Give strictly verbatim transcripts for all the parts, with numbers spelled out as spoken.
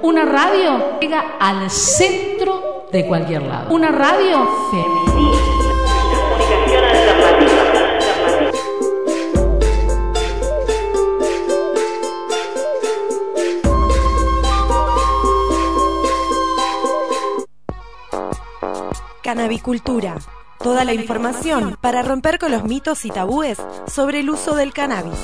Una radio llega al centro de cualquier lado. Una radio feminista. Comunicación alternativa. Canabicultura. Toda la información para romper con los mitos y tabúes sobre el uso del cannabis.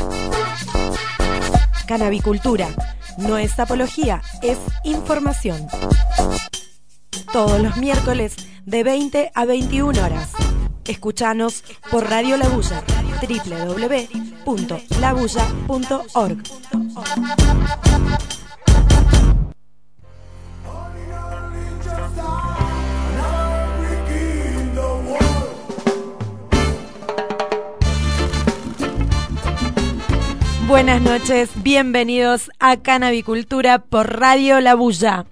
Canabicultura. No es apología, es información. Todos los miércoles de veinte a veintiuna horas. Escuchanos por Radio La Bulla, doble u doble u doble u punto la bulla punto org. Buenas noches, bienvenidos a Canabicultura por Radio La Bulla.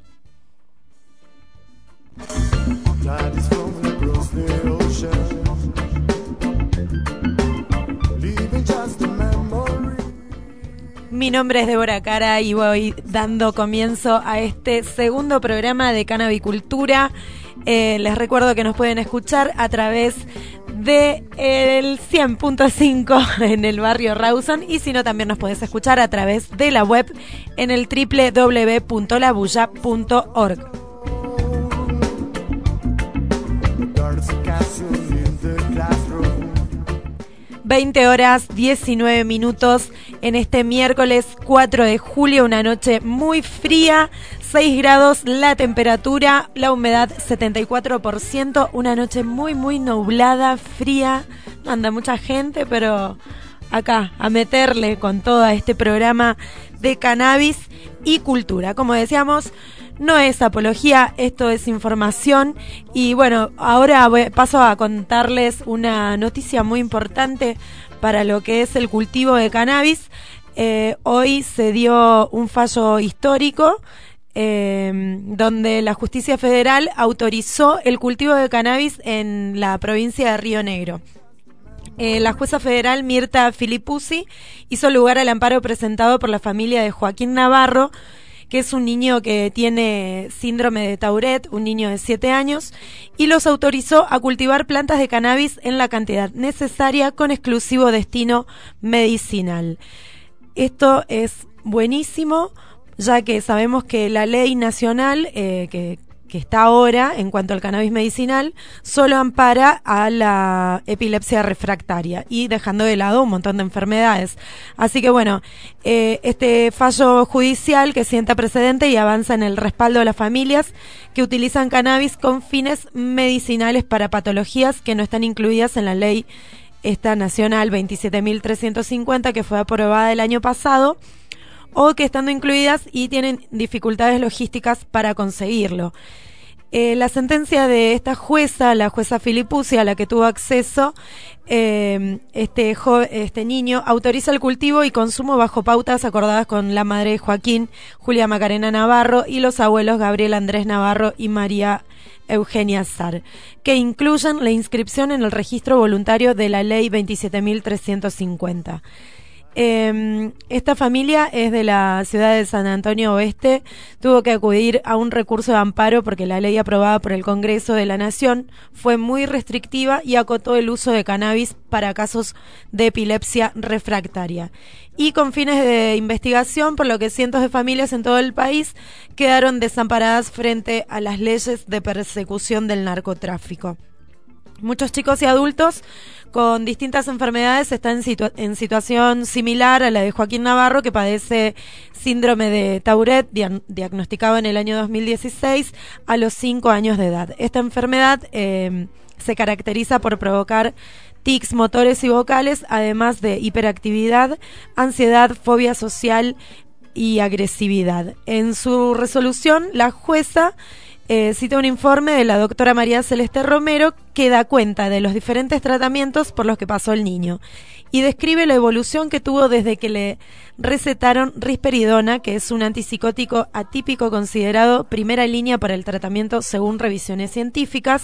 Mi nombre es Débora Cara y voy dando comienzo a este segundo programa de Canabicultura. Eh, les recuerdo que nos pueden escuchar a través de el cien punto cinco en el barrio Rawson, y si no también nos podés escuchar a través de la web en el doble u doble u doble u punto la bulla punto org. veinte horas diecinueve minutos en este miércoles cuatro de julio, una noche muy fría, seis grados la temperatura, la humedad setenta y cuatro por ciento, una noche muy muy nublada, fría, no anda mucha gente, pero acá a meterle con todo este programa de cannabis y cultura. Como decíamos, no es apología, esto es información. Y bueno, ahora voy, paso a contarles una noticia muy importante para lo que es el cultivo de cannabis. Eh, hoy se dio un fallo histórico eh, donde la Justicia Federal autorizó el cultivo de cannabis en la provincia de Río Negro. Eh, la jueza federal Mirta Filipuzzi hizo lugar al amparo presentado por la familia de Joaquín Navarro, que es un niño que tiene síndrome de Tourette, un niño de siete años, y los autorizó a cultivar plantas de cannabis en la cantidad necesaria con exclusivo destino medicinal. Esto es buenísimo, ya que sabemos que la ley nacional eh, que, que está ahora en cuanto al cannabis medicinal solo ampara a la epilepsia refractaria y dejando de lado un montón de enfermedades. Así que bueno, eh, este fallo judicial que sienta precedente y avanza en el respaldo de las familias que utilizan cannabis con fines medicinales para patologías que no están incluidas en la ley esta nacional veintisiete mil trescientos cincuenta, que fue aprobada el año pasado, o que estando incluidas y tienen dificultades logísticas para conseguirlo. Eh, la sentencia de esta jueza, la jueza Filipuzzi, a la que tuvo acceso eh, este, jo- este niño, autoriza el cultivo y consumo bajo pautas acordadas con la madre de Joaquín, Julia Macarena Navarro, y los abuelos Gabriel Andrés Navarro y María Eugenia Sar, que incluyen la inscripción en el registro voluntario de la ley veintisiete mil trescientos cincuenta. Eh, esta familia es de la ciudad de San Antonio Oeste, tuvo que acudir a un recurso de amparo porque la ley aprobada por el Congreso de la Nación fue muy restrictiva y acotó el uso de cannabis para casos de epilepsia refractaria. Y con fines de investigación, por lo que cientos de familias en todo el país quedaron desamparadas frente a las leyes de persecución del narcotráfico. Muchos chicos y adultos con distintas enfermedades están en, situa- en situación similar a la de Joaquín Navarro, que padece síndrome de Tourette, dia- diagnosticado en el año dos mil dieciséis a los cinco años de edad. Esta enfermedad eh, se caracteriza por provocar tics motores y vocales, además de hiperactividad, ansiedad, fobia social y agresividad. En su resolución, la jueza Eh, cita un informe de la doctora María Celeste Romero que da cuenta de los diferentes tratamientos por los que pasó el niño y describe la evolución que tuvo desde que le recetaron risperidona, que es un antipsicótico atípico considerado primera línea para el tratamiento según revisiones científicas,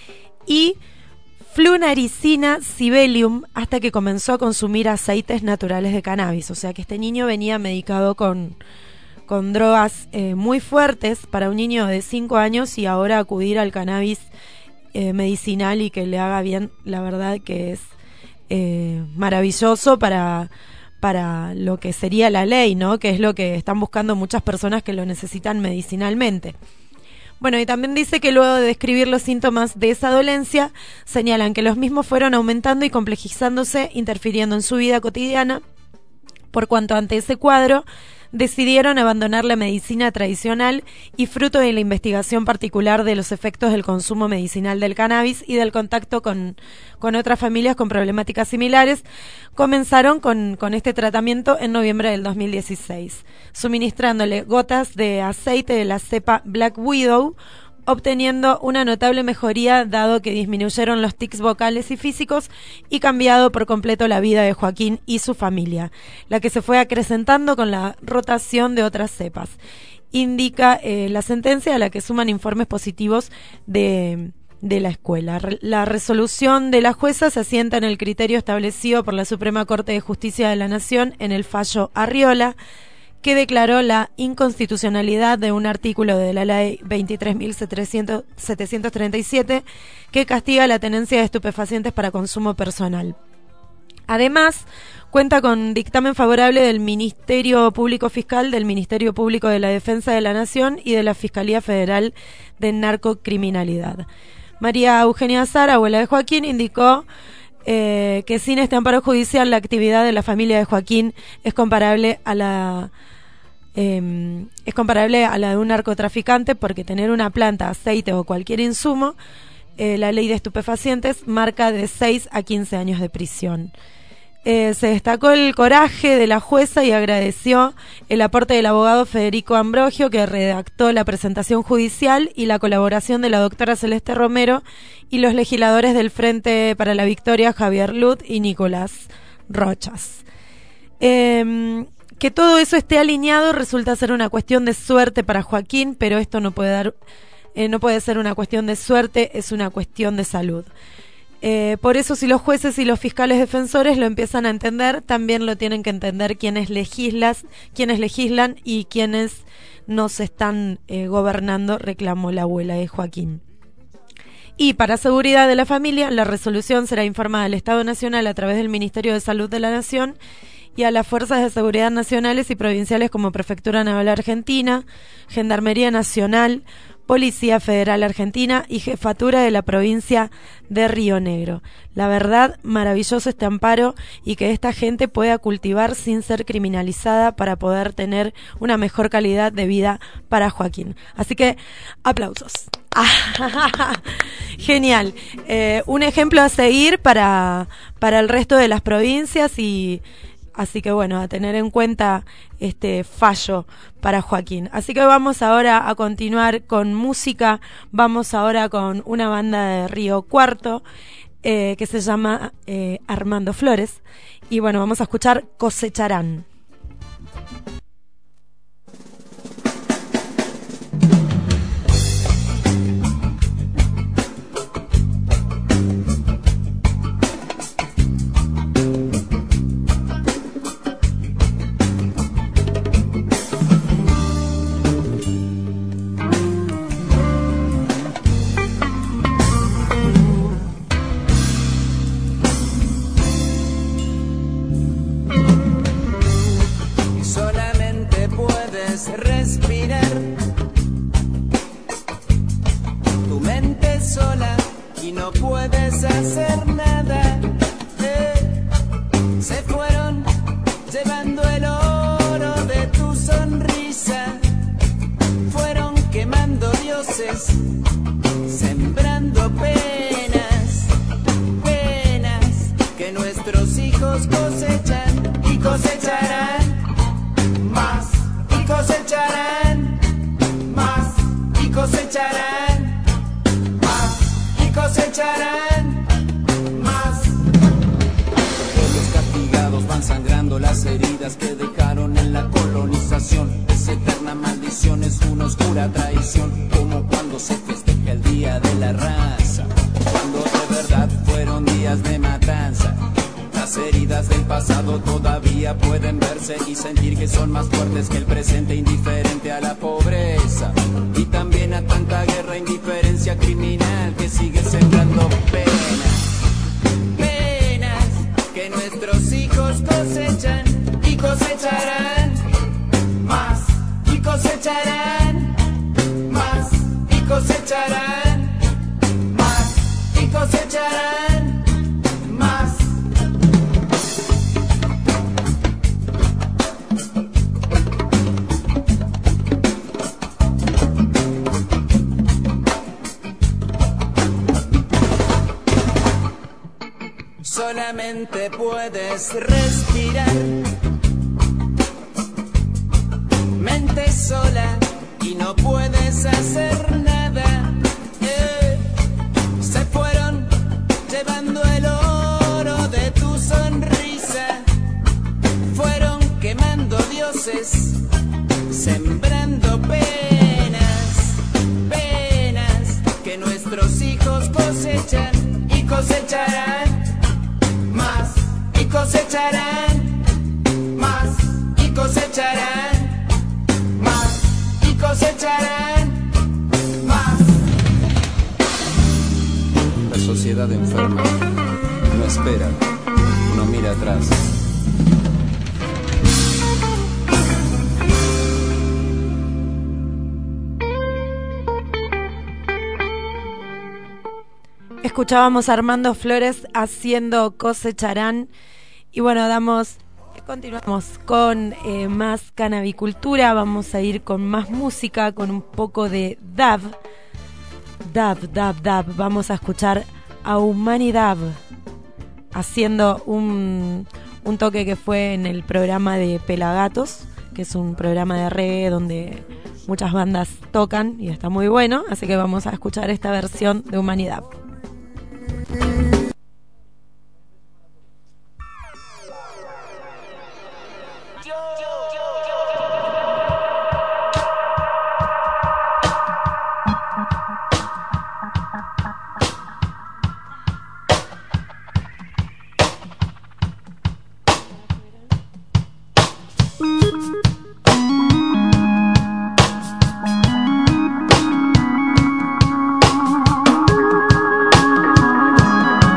y flunaricina sibelium, hasta que comenzó a consumir aceites naturales de cannabis. O sea que este niño venía medicado con, con drogas eh, muy fuertes para un niño de cinco años y ahora acudir al cannabis eh, medicinal y que le haga bien, la verdad que es eh, maravilloso para, para lo que sería la ley, ¿no? Que es lo que están buscando muchas personas que lo necesitan medicinalmente. Bueno, y también dice que luego de describir los síntomas de esa dolencia, señalan que los mismos fueron aumentando y complejizándose, interfiriendo en su vida cotidiana, por cuanto ante ese cuadro decidieron abandonar la medicina tradicional y, fruto de la investigación particular de los efectos del consumo medicinal del cannabis y del contacto con, con otras familias con problemáticas similares, comenzaron con, con este tratamiento en noviembre del dos mil dieciséis, suministrándole gotas de aceite de la cepa Black Widow, obteniendo una notable mejoría dado que disminuyeron los tics vocales y físicos y cambiado por completo la vida de Joaquín y su familia, la que se fue acrecentando con la rotación de otras cepas. Indica eh, la sentencia a la que suman informes positivos de, de la escuela. La resolución de la jueza se asienta en el criterio establecido por la Suprema Corte de Justicia de la Nación en el fallo Arriola, que declaró la inconstitucionalidad de un artículo de la ley veintitrés mil setecientos treinta y siete que castiga la tenencia de estupefacientes para consumo personal. Además, cuenta con dictamen favorable del Ministerio Público Fiscal, del Ministerio Público de la Defensa de la Nación y de la Fiscalía Federal de Narcocriminalidad. María Eugenia Azar, abuela de Joaquín, indicó eh, que sin este amparo judicial la actividad de la familia de Joaquín es comparable a la Eh, es comparable a la de un narcotraficante, porque tener una planta, aceite o cualquier insumo, eh, la ley de estupefacientes marca de seis a quince años de prisión. Eh, se destacó el coraje de la jueza y agradeció el aporte del abogado Federico Ambrogio, que redactó la presentación judicial, y la colaboración de la doctora Celeste Romero y los legisladores del Frente para la Victoria, Javier Lut y Nicolás Rochas. Eh, Que todo eso esté alineado resulta ser una cuestión de suerte para Joaquín, pero esto no puede dar, eh, no puede ser una cuestión de suerte, es una cuestión de salud. Eh, por eso, si los jueces y los fiscales defensores lo empiezan a entender, también lo tienen que entender quienes legislas, quienes legislan y quienes nos están eh, gobernando, reclamó la abuela de Joaquín. Y para seguridad de la familia, la resolución será informada al Estado Nacional a través del Ministerio de Salud de la Nación y a las fuerzas de seguridad nacionales y provinciales como Prefectura Naval Argentina, Gendarmería Nacional, Policía Federal Argentina y Jefatura de la provincia de Río Negro. La verdad, maravilloso este amparo y que esta gente pueda cultivar sin ser criminalizada para poder tener una mejor calidad de vida para Joaquín. Así que, aplausos. Genial. Eh, un ejemplo a seguir para, para el resto de las provincias y... Así que bueno, a tener en cuenta este fallo para Joaquín. Así que vamos ahora a continuar con música. Vamos ahora con una banda de Río Cuarto eh, que se llama eh, Armando Flores. Y bueno, vamos a escuchar Cosecharán. Respirar tu mente sola y no puedes hacer nada. Eh, se fueron llevando el oro de tu sonrisa, fueron quemando dioses, sembrando penas, penas que nuestros hijos cosechan y cosecharán más. Cosecharán más y cosecharán más y cosecharán más. Los castigados van sangrando las heridas que dejaron en la colonización. Esa eterna maldición es una oscura traición, como cuando se festeja el Día de la Raza, cuando de verdad fueron días de matanza. Las heridas del pasado todavía pueden verse y sentir que son más fuertes que el presente, indiferente a la pobreza y también a tanta guerra, indiferencia criminal que sigue sembrando penas, penas que nuestros hijos cosechan y cosecharán más y cosecharán más y cosecharán más y cosecharán más. Solamente puedes respirar, mente sola y no puedes hacer nada. Eh, se fueron llevando el oro de tu sonrisa, fueron quemando dioses, sembrando penas, penas que nuestros hijos cosechan y cosecharán más y cosecharán más y cosecharán más y cosecharán más. La sociedad enferma no espera, no mira atrás. Escuchábamos a Armando Flores haciendo Cosecharán. Y bueno, damos, continuamos con eh, más canabicultura. Vamos a ir con más música, con un poco de dub. Dub, dub, dub. Vamos a escuchar a Humanidad haciendo un, un toque que fue en el programa de Pelagatos, que es un programa de reggae donde muchas bandas tocan y está muy bueno. Así que vamos a escuchar esta versión de Humanidad. We'll be right back.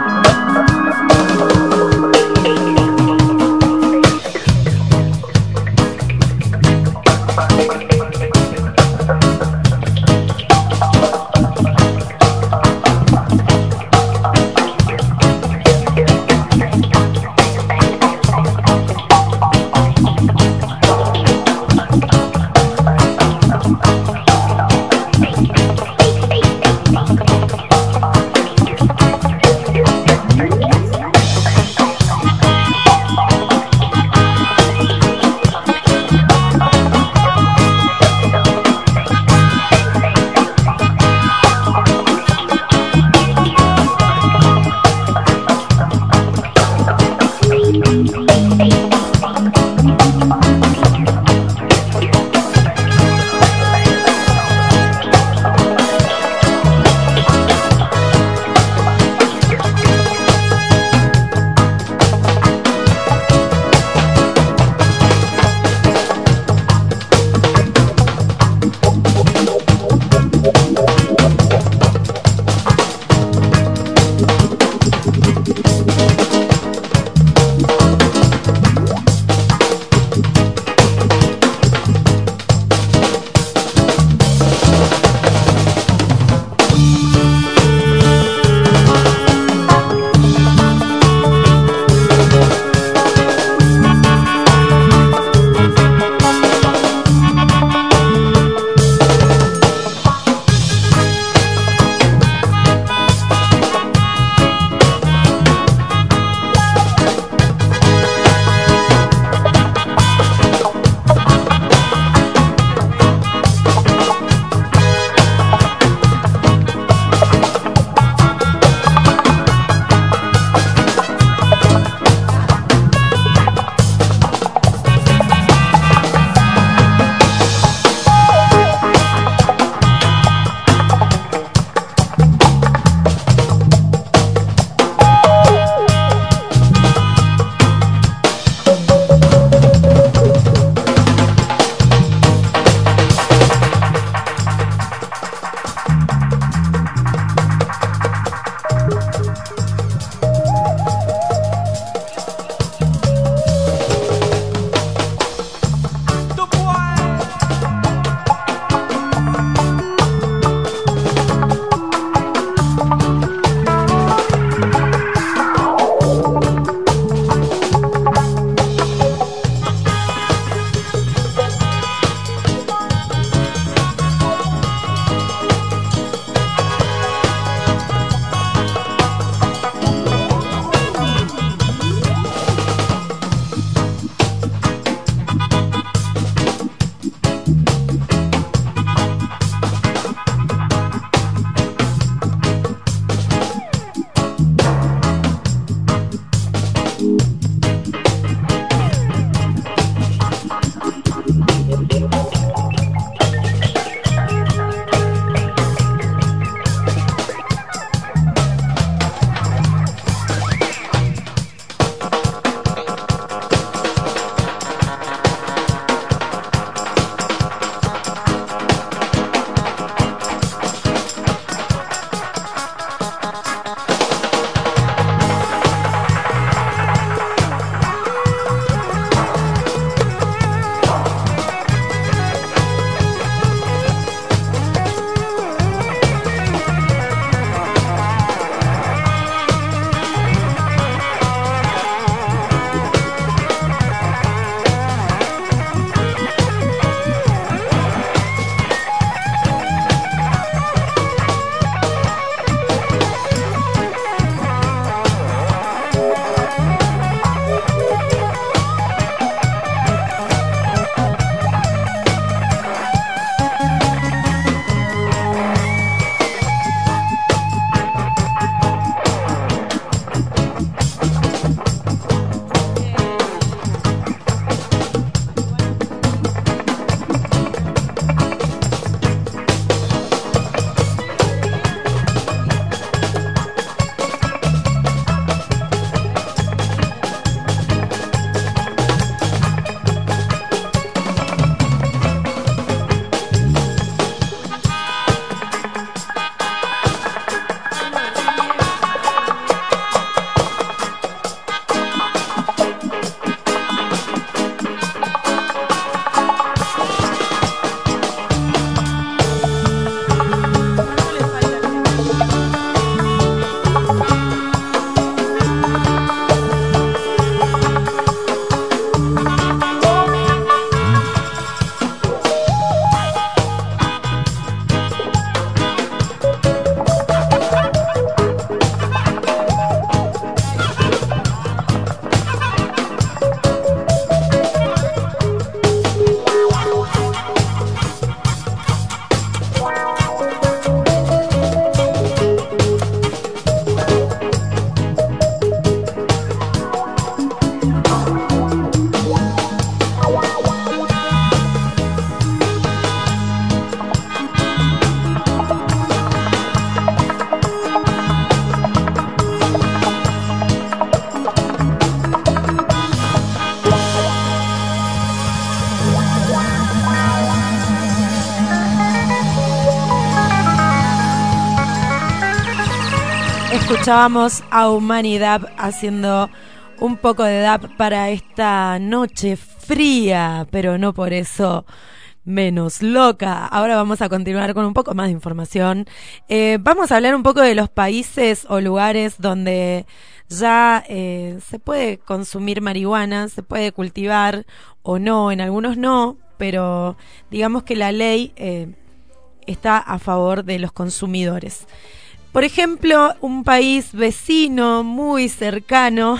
Escuchábamos a Humanidad haciendo un poco de dab para esta noche fría, pero no por eso menos loca. Ahora vamos a continuar con un poco más de información. Eh, vamos a hablar un poco de los países o lugares donde ya eh, se puede consumir marihuana, se puede cultivar o no, en algunos no, pero digamos que la ley eh, está a favor de los consumidores. Por ejemplo, un país vecino muy cercano,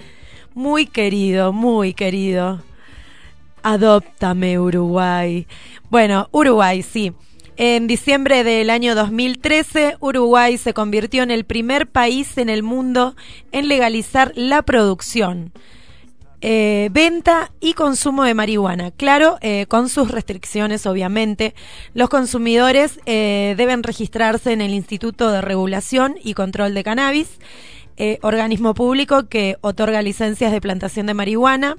muy querido, muy querido. Adóptame, Uruguay. Bueno, Uruguay, sí. En diciembre del año dos mil trece, Uruguay se convirtió en el primer país en el mundo en legalizar la producción, eh, venta y consumo de marihuana. Claro, eh, con sus restricciones, obviamente. Los consumidores eh, deben registrarse en el Instituto de Regulación y Control de Cannabis, eh, organismo público que otorga licencias de plantación de marihuana.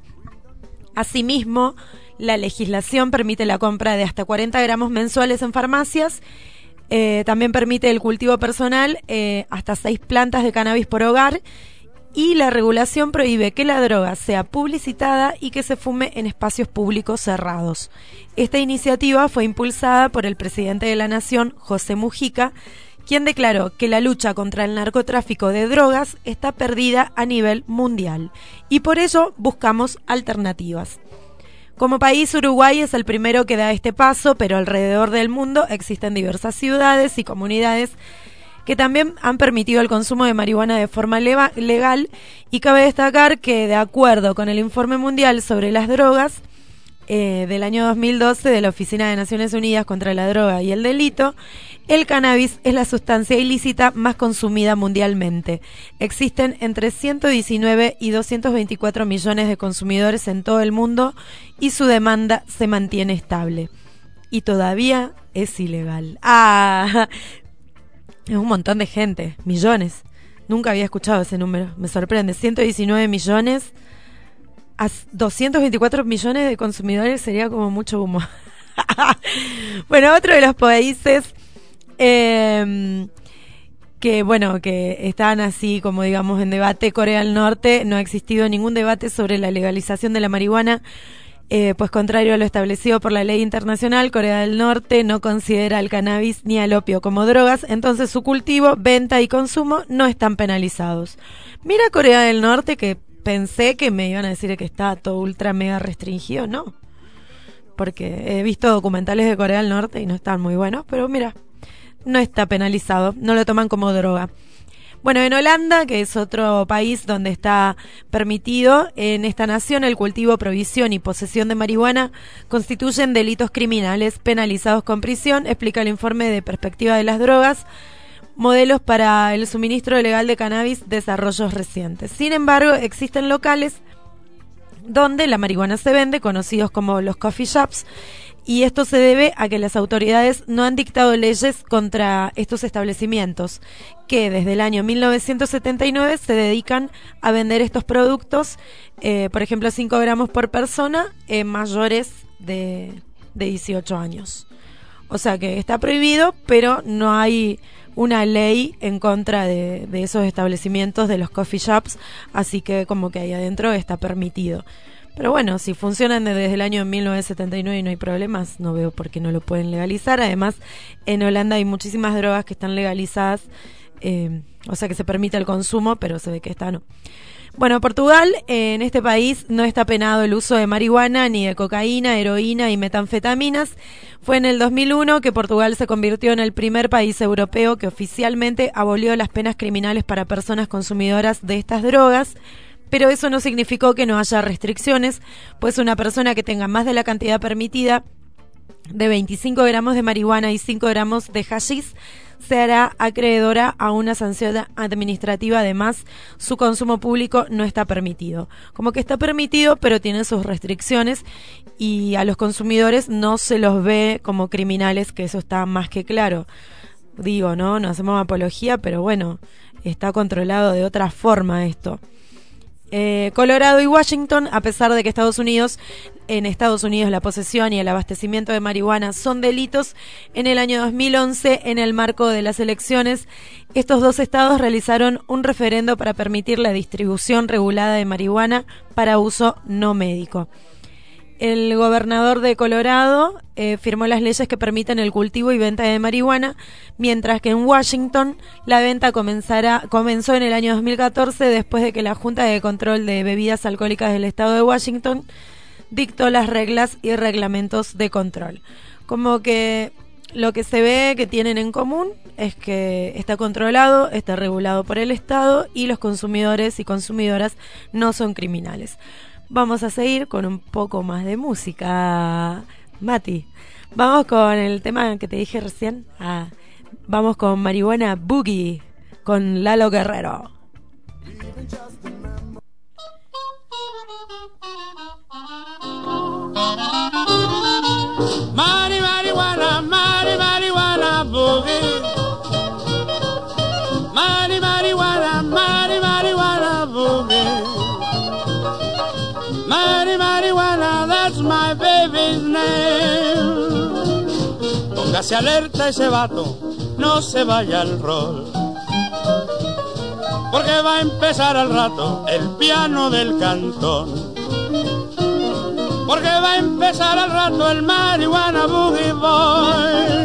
Asimismo, la legislación permite la compra de hasta cuarenta gramos mensuales en farmacias. Eh, también permite el cultivo personal eh, hasta seis plantas de cannabis por hogar. Y la regulación prohíbe que la droga sea publicitada y que se fume en espacios públicos cerrados. Esta iniciativa fue impulsada por el presidente de la Nación, José Mujica, quien declaró que la lucha contra el narcotráfico de drogas está perdida a nivel mundial y por ello buscamos alternativas. Como país, Uruguay es el primero que da este paso, pero alrededor del mundo existen diversas ciudades y comunidades que también han permitido el consumo de marihuana de forma leva- legal y cabe destacar que, de acuerdo con el Informe Mundial sobre las Drogas eh, del año dos mil doce de la Oficina de Naciones Unidas contra la Droga y el Delito, el cannabis es la sustancia ilícita más consumida mundialmente. Existen entre ciento diecinueve y doscientos veinticuatro millones de consumidores en todo el mundo y su demanda se mantiene estable. Y todavía es ilegal. ¡Ah! Es un montón de gente, millones. Nunca había escuchado ese número, me sorprende. ciento diecinueve millones a doscientos veinticuatro millones de consumidores sería como mucho humo. Bueno, otro de los países eh, que, bueno, que están así como digamos en debate, Corea del Norte. No ha existido ningún debate sobre la legalización de la marihuana. Eh, pues contrario a lo establecido por la ley internacional, Corea del Norte no considera al cannabis ni al opio como drogas, entonces su cultivo, venta y consumo no están penalizados. Mira Corea del Norte, que pensé que me iban a decir que está todo ultra mega restringido, no. Porque he visto documentales de Corea del Norte y no están muy buenos, pero mira, no está penalizado, no lo toman como droga. Bueno, en Holanda, que es otro país donde está permitido, en esta nación el cultivo, provisión y posesión de marihuana constituyen delitos criminales penalizados con prisión, explica el informe de Perspectiva de las Drogas, modelos para el suministro legal de cannabis, desarrollos recientes. Sin embargo, existen locales donde la marihuana se vende, conocidos como los coffee shops, y esto se debe a que las autoridades no han dictado leyes contra estos establecimientos, que desde el año mil novecientos setenta y nueve se dedican a vender estos productos, eh, por ejemplo, cinco gramos por persona, eh, mayores de, de dieciocho años. O sea que está prohibido, pero no hay una ley en contra de, de esos establecimientos, de los coffee shops, así que como que ahí adentro está permitido. Pero bueno, si funcionan desde el año mil novecientos setenta y nueve y no hay problemas, no veo por qué no lo pueden legalizar. Además, en Holanda hay muchísimas drogas que están legalizadas, eh, o sea que se permite el consumo, pero se ve que esta no. Bueno, Portugal, eh, en este país no está penado el uso de marihuana, ni de cocaína, heroína y metanfetaminas. Fue en el dos mil uno que Portugal se convirtió en el primer país europeo que oficialmente abolió las penas criminales para personas consumidoras de estas drogas. Pero eso no significó que no haya restricciones, pues una persona que tenga más de la cantidad permitida de veinticinco gramos de marihuana y cinco gramos de hashish se hará acreedora a una sanción administrativa. Además, su consumo público no está permitido. Como que está permitido, pero tiene sus restricciones y a los consumidores no se los ve como criminales, que eso está más que claro. Digo, ¿no? No hacemos apología, pero bueno, está controlado de otra forma esto. Eh, Colorado y Washington, a pesar de que Estados Unidos, en Estados Unidos la posesión y el abastecimiento de marihuana son delitos, en el año dos mil once, en el marco de las elecciones, estos dos estados realizaron un referendo para permitir la distribución regulada de marihuana para uso no médico. El gobernador de Colorado eh, firmó las leyes que permiten el cultivo y venta de marihuana, mientras que en Washington la venta comenzará, comenzó en el año dos mil catorce, después de que la Junta de Control de Bebidas Alcohólicas del Estado de Washington dictó las reglas y reglamentos de control. Como que lo que se ve que tienen en común es que está controlado, está regulado por el Estado y los consumidores y consumidoras no son criminales. Vamos a seguir con un poco más de música. Mati, vamos con el tema que te dije recién. Ah, vamos con Marihuana Boogie, con Lalo Guerrero. Mari, marihuana, mari, marihuana boogie. Mari, marihuana, mari, marihuana boogie. Mari, marihuana, that's my baby's name. Póngase alerta ese vato, no se vaya al rol, porque va a empezar al rato el piano del cantón. Porque va a empezar al rato el Marihuana Boogie Boy.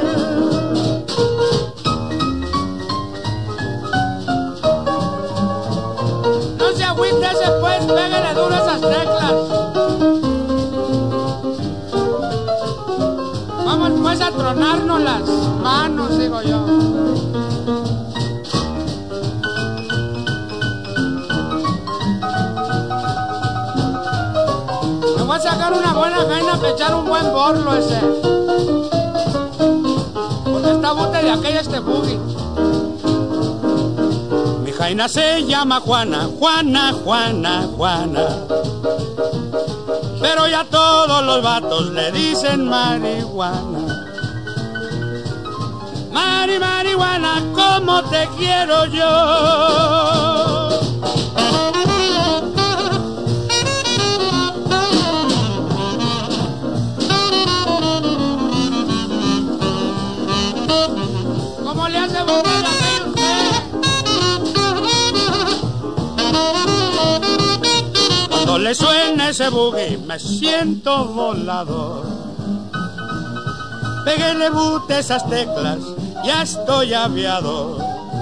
No se agüite ese pues, pégale duro esas teclas. Vamos pues a tronarnos las manos, digo yo. Voy a sacar una buena jaina para echar un buen borlo ese. Porque está bute de aquella este boogie. Mi jaina se llama Juana, Juana, Juana, Juana. Pero ya todos los vatos le dicen marihuana. Mari, marihuana, como te quiero yo. Cuando le suena ese boogie me siento volador. Péguele bute esas teclas, ya estoy aviador.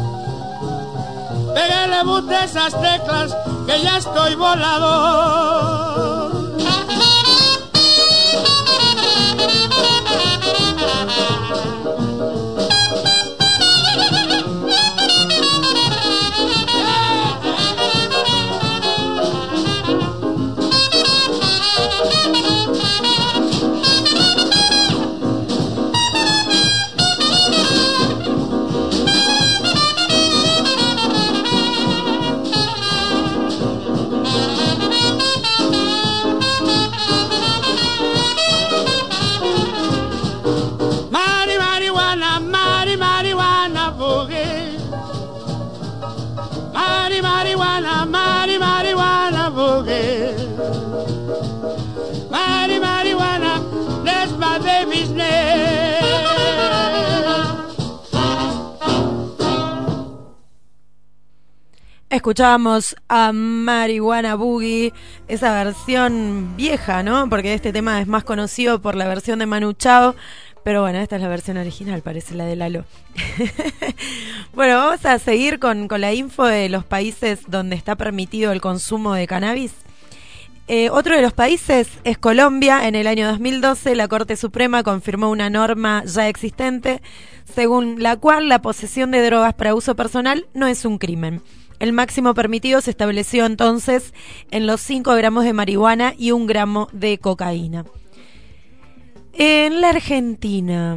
Péguele bute esas teclas, que ya estoy volador. Mari, marihuana, that's my baby's name. Escuchábamos a Marihuana Boogie, esa versión vieja, ¿no? Porque este tema es más conocido por la versión de Manu Chao. Pero bueno, esta es la versión original, parece la de Lalo. Bueno, vamos a seguir con, con la info de los países donde está permitido el consumo de cannabis. Eh, otro de los países es Colombia. En el año dos mil doce, la Corte Suprema confirmó una norma ya existente, según la cual la posesión de drogas para uso personal no es un crimen. El máximo permitido se estableció entonces en los cinco gramos de marihuana y un gramo de cocaína. En la Argentina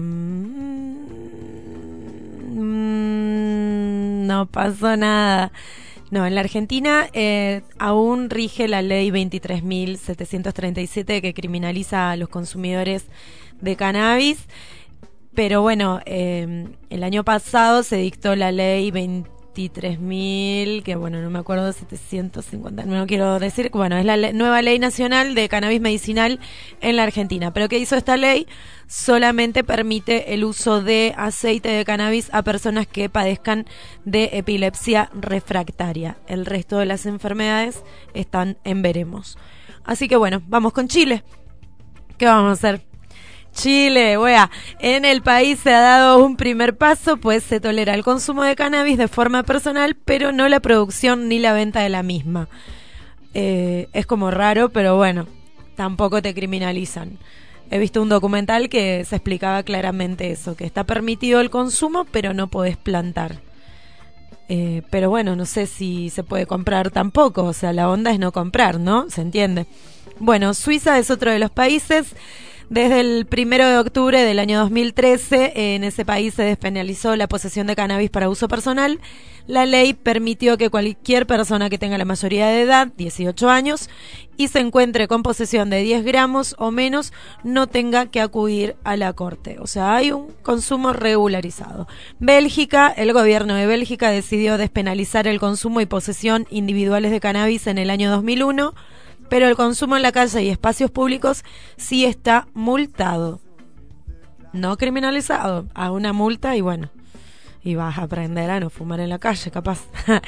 mmm, no pasó nada. No, en la Argentina eh, aún rige la ley veintitrés mil setecientos treinta y siete que criminaliza a los consumidores de cannabis. Pero bueno, eh, el año pasado se dictó la ley veinte veintitrés mil, que bueno, no me acuerdo, setecientos cincuenta, no quiero decir, bueno, es la le- nueva ley nacional de cannabis medicinal en la Argentina. Pero ¿qué hizo esta ley? Solamente permite el uso de aceite de cannabis a personas que padezcan de epilepsia refractaria. El resto de las enfermedades están en veremos. Así que bueno, vamos con Chile. ¿Qué vamos a hacer? Chile, wea. En el país se ha dado un primer paso, pues se tolera el consumo de cannabis de forma personal, pero no la producción ni la venta de la misma. Eh, es como raro, pero bueno, tampoco te criminalizan. He visto un documental que se explicaba claramente eso, que está permitido el consumo, pero no podés plantar. Eh, pero bueno, no sé si se puede comprar tampoco, o sea, la onda es no comprar, ¿no? ¿Se entiende? Bueno, Suiza es otro de los países. Desde el primero de octubre del año dos mil trece, en ese país se despenalizó la posesión de cannabis para uso personal. La ley permitió que cualquier persona que tenga la mayoría de edad, dieciocho años, y se encuentre con posesión de diez gramos o menos, no tenga que acudir a la corte. O sea, hay un consumo regularizado. Bélgica, el gobierno de Bélgica decidió despenalizar el consumo y posesión individuales de cannabis en el año dos mil uno, pero el consumo en la calle y espacios públicos sí está multado. No criminalizado, a una multa y bueno, y vas a aprender a no fumar en la calle, capaz.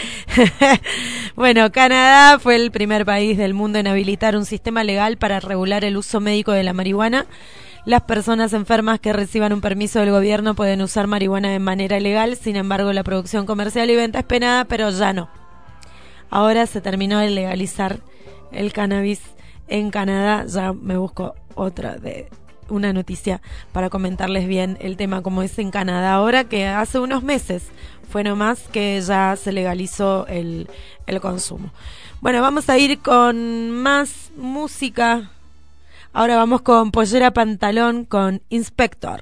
Bueno, Canadá fue el primer país del mundo en habilitar un sistema legal para regular el uso médico de la marihuana. Las personas enfermas que reciban un permiso del gobierno pueden usar marihuana de manera legal, sin embargo la producción comercial y venta es penada, pero ya no. Ahora se terminó de legalizar el cannabis en Canadá. Ya me busco otra de una noticia para comentarles bien el tema como es en Canadá ahora, que hace unos meses fue nomás que ya se legalizó el, el consumo. Bueno, vamos a ir con más música. Ahora vamos con Pollera Pantalón con Inspector.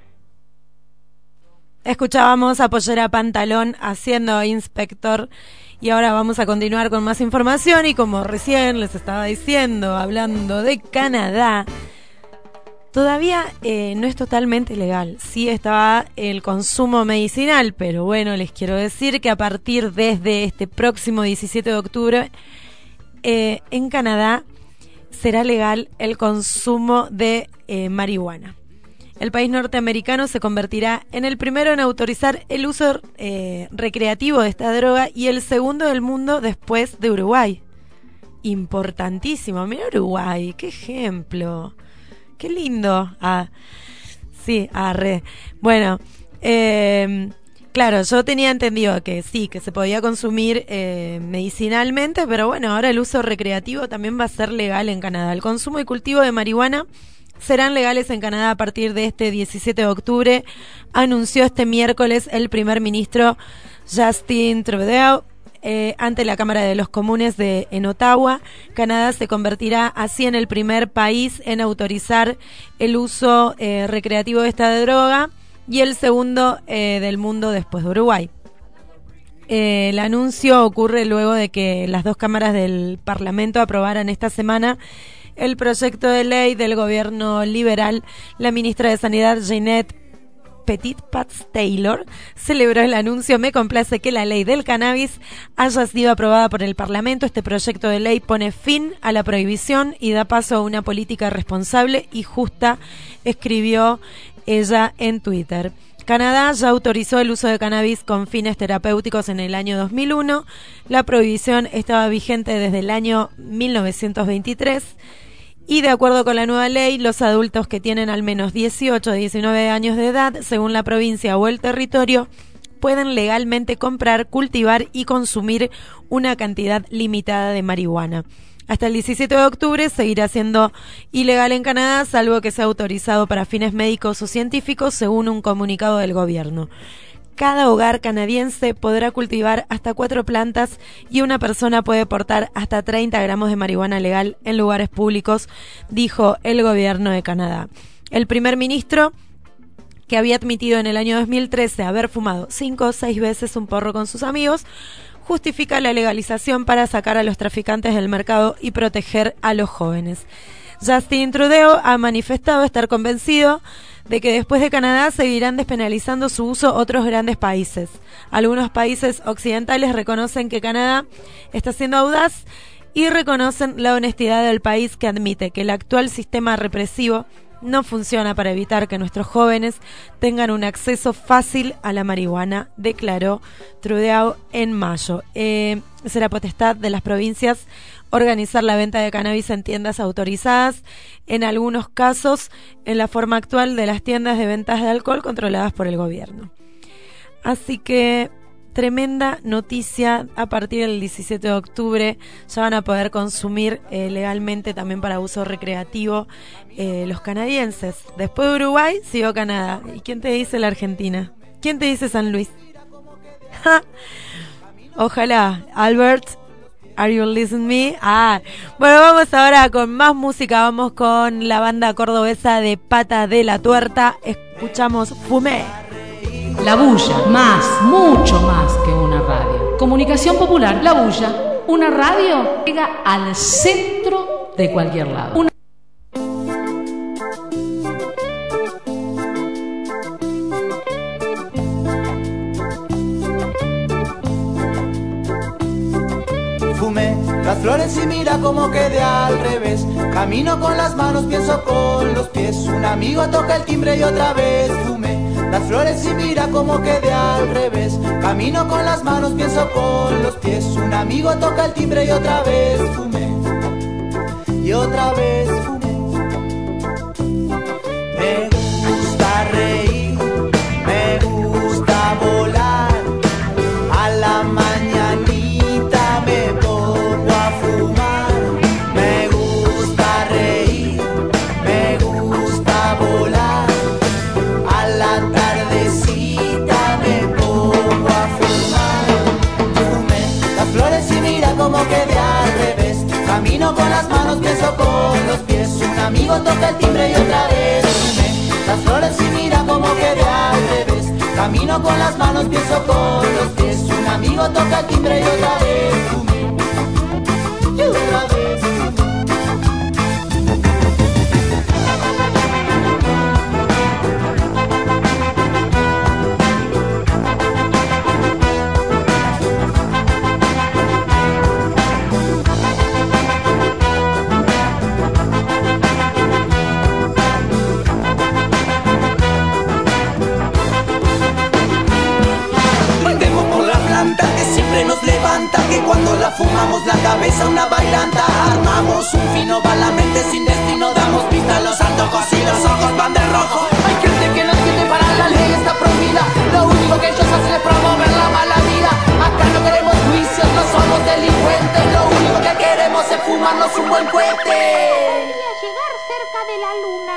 Escuchábamos a Pollera Pantalón haciendo Inspector Y ahora vamos a continuar con más información y como recién les estaba diciendo, hablando de Canadá, todavía eh, no es totalmente legal. Sí estaba el consumo medicinal, pero bueno, les quiero decir que a partir desde este próximo diecisiete de octubre, eh, en Canadá será legal el consumo de eh, marihuana. El país norteamericano se convertirá en el primero en autorizar el uso eh, recreativo de esta droga y el segundo del mundo después de Uruguay. Importantísimo. Mira Uruguay, qué ejemplo. Qué lindo. Ah, sí, arre. Bueno, eh, claro, yo tenía entendido que sí, que se podía consumir eh, medicinalmente, pero bueno, ahora el uso recreativo también va a ser legal en Canadá. El consumo y cultivo de marihuana serán legales en Canadá a partir de este diecisiete de octubre, anunció este miércoles el primer ministro Justin Trudeau eh, ante la Cámara de los Comunes de en Ottawa. Canadá se convertirá así en el primer país en autorizar el uso eh, recreativo de esta droga y el segundo eh, del mundo después de Uruguay. Eh, el anuncio ocurre luego de que las dos cámaras del Parlamento aprobaran esta semana el proyecto de ley del gobierno liberal. La ministra de Sanidad, Jeanette Petitpas-Taylor, celebró el anuncio. Me complace que la ley del cannabis haya sido aprobada por el Parlamento. Este proyecto de ley pone fin a la prohibición y da paso a una política responsable y justa, escribió ella en Twitter. Canadá ya autorizó el uso de cannabis con fines terapéuticos en el año dos mil uno. La prohibición estaba vigente desde el año mil novecientos veintitrés. Y de acuerdo con la nueva ley, los adultos que tienen al menos dieciocho a diecinueve años de edad, según la provincia o el territorio, pueden legalmente comprar, cultivar y consumir una cantidad limitada de marihuana. Hasta el diecisiete de octubre seguirá siendo ilegal en Canadá, salvo que sea autorizado para fines médicos o científicos, según un comunicado del gobierno. Cada hogar canadiense podrá cultivar hasta cuatro plantas y una persona puede portar hasta treinta gramos de marihuana legal en lugares públicos, dijo el gobierno de Canadá. El primer ministro, que había admitido en el año dos mil trece haber fumado cinco o seis veces un porro con sus amigos, justifica la legalización para sacar a los traficantes del mercado y proteger a los jóvenes. Justin Trudeau ha manifestado estar convencido de que después de Canadá seguirán despenalizando su uso otros grandes países. Algunos países occidentales reconocen que Canadá está siendo audaz y reconocen la honestidad del país, que admite que el actual sistema represivo no funciona para evitar que nuestros jóvenes tengan un acceso fácil a la marihuana, declaró Trudeau en mayo. Eh, será potestad de las provincias organizar la venta de cannabis en tiendas autorizadas, en algunos casos en la forma actual de las tiendas de ventas de alcohol controladas por el gobierno. Así que tremenda noticia, a partir del diecisiete de octubre ya van a poder consumir eh, legalmente también para uso recreativo eh, los canadienses. Después de Uruguay siguió Canadá. ¿Y quién te dice la Argentina? ¿Quién te dice San Luis? Ojalá, Albert. Are you listening me? Ah, bueno, vamos ahora con más música. Vamos con la banda cordobesa de Pata de la Tuerta. Escuchamos Fumé. La Bulla, más, mucho más que una radio. Comunicación popular, La Bulla, una radio que llega al centro de cualquier lado. Una las flores y mira cómo quedé al revés. Camino con las manos, pienso con los pies. Un amigo toca el timbre y otra vez fumé. Las flores y mira cómo quedé al revés. Camino con las manos, pienso con los pies. Un amigo toca el timbre y otra vez fumé. Y otra vez fumé. Me gusta reír, me gusta volar. A la mañanita me pongo a fumar. Me gusta reír, me gusta volar. A la tardecita me pongo a fumar. Fumé las flores y mira cómo quedé al revés. Camino con las manos, pienso con los pies. Un amigo toca el timbre y otra vez fumé las flores y mira cómo quedé al revés. Camino con las manos, pienso con los pies. Un amigo toca el timbre y otra vez vida, fumamos la cabeza, una bailanta. Armamos un fino balamente sin destino, damos pista a los antojos y los ojos van de rojo. Hay gente que no entiende, para la ley está prohibida. Lo único que ellos hacen es promover la mala vida. Acá no queremos juicios, no somos delincuentes. Lo único que queremos es fumarnos un buen cohete. Podría llegar cerca de la luna.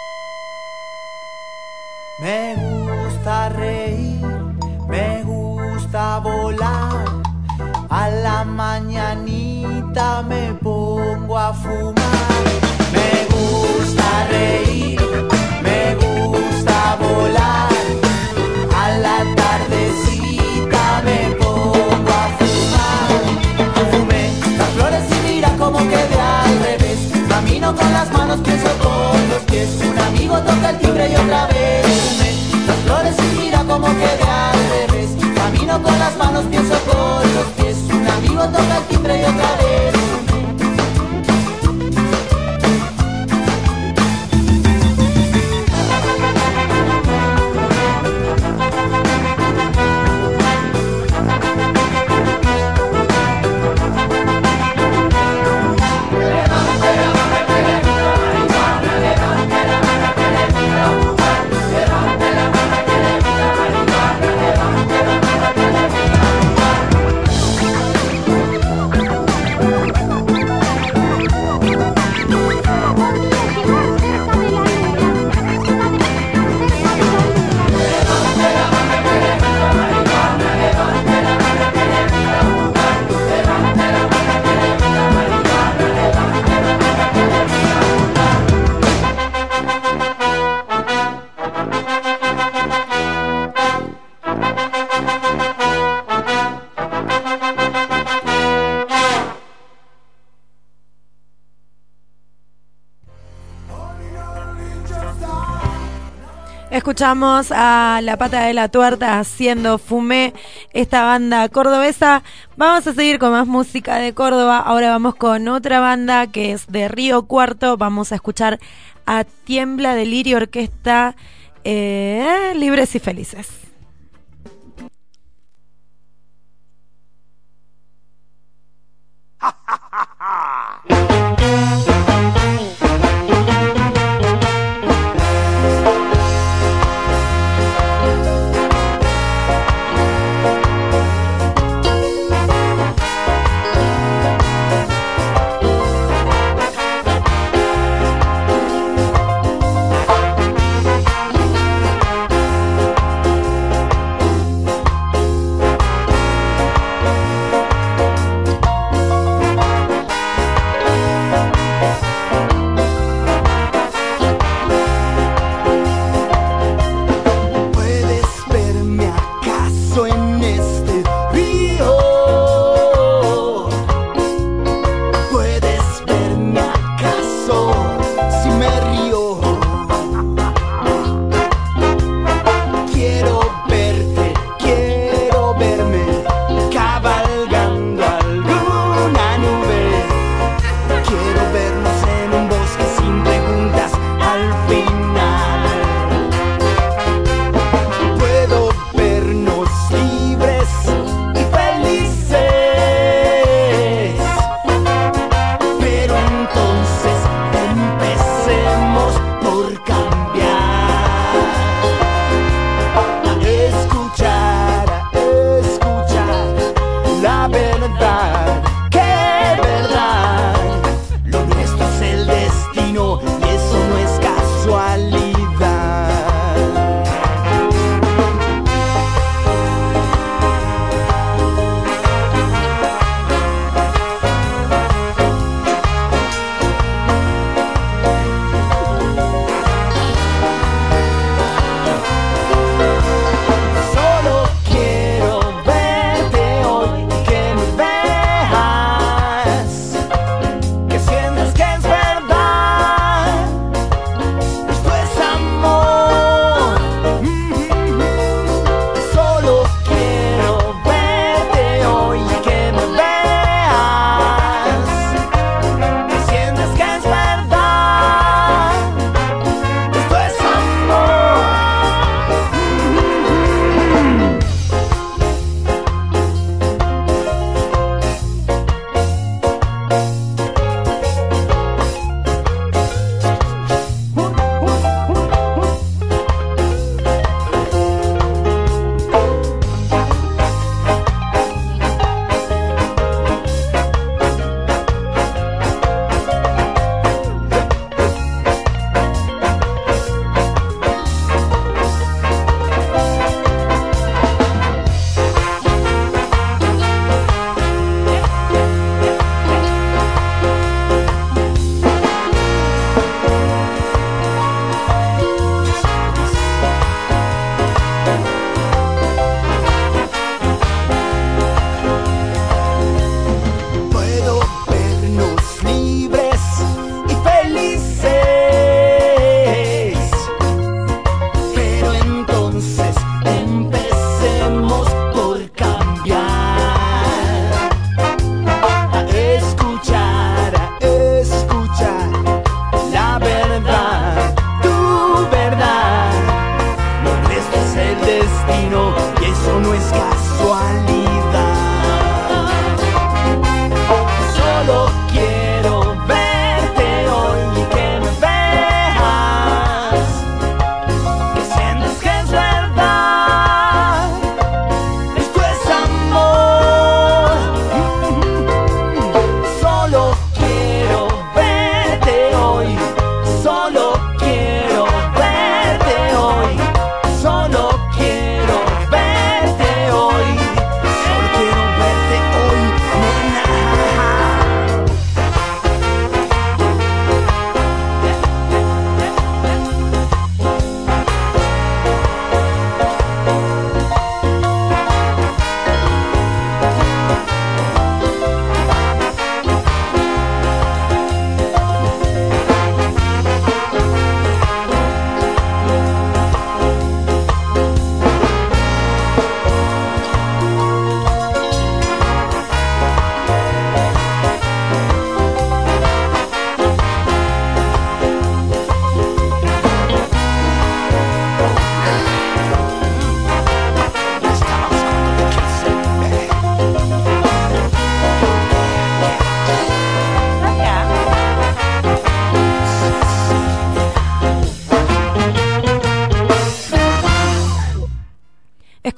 Me gusta reír, me gusta volar. A la mañanita me pongo a fumar. Me gusta reír, me gusta volar. A la tardecita me pongo a fumar. Fumé las flores y mira cómo quedé al revés. Camino con las manos, pienso con los pies. Un amigo toca el timbre y otra vez fumé las flores y mira cómo quedé al revés. Camino con las manos, pienso con los pies. Un amigo toca el timbre y otra vez fumé. Escuchamos a La Pata de la Tuerta haciendo Fumé, esta banda cordobesa. Vamos a seguir con más música de Córdoba. Ahora vamos con otra banda que es de Río Cuarto. Vamos a escuchar a Tiembla Delirio Orquesta, eh, Libres y Felices.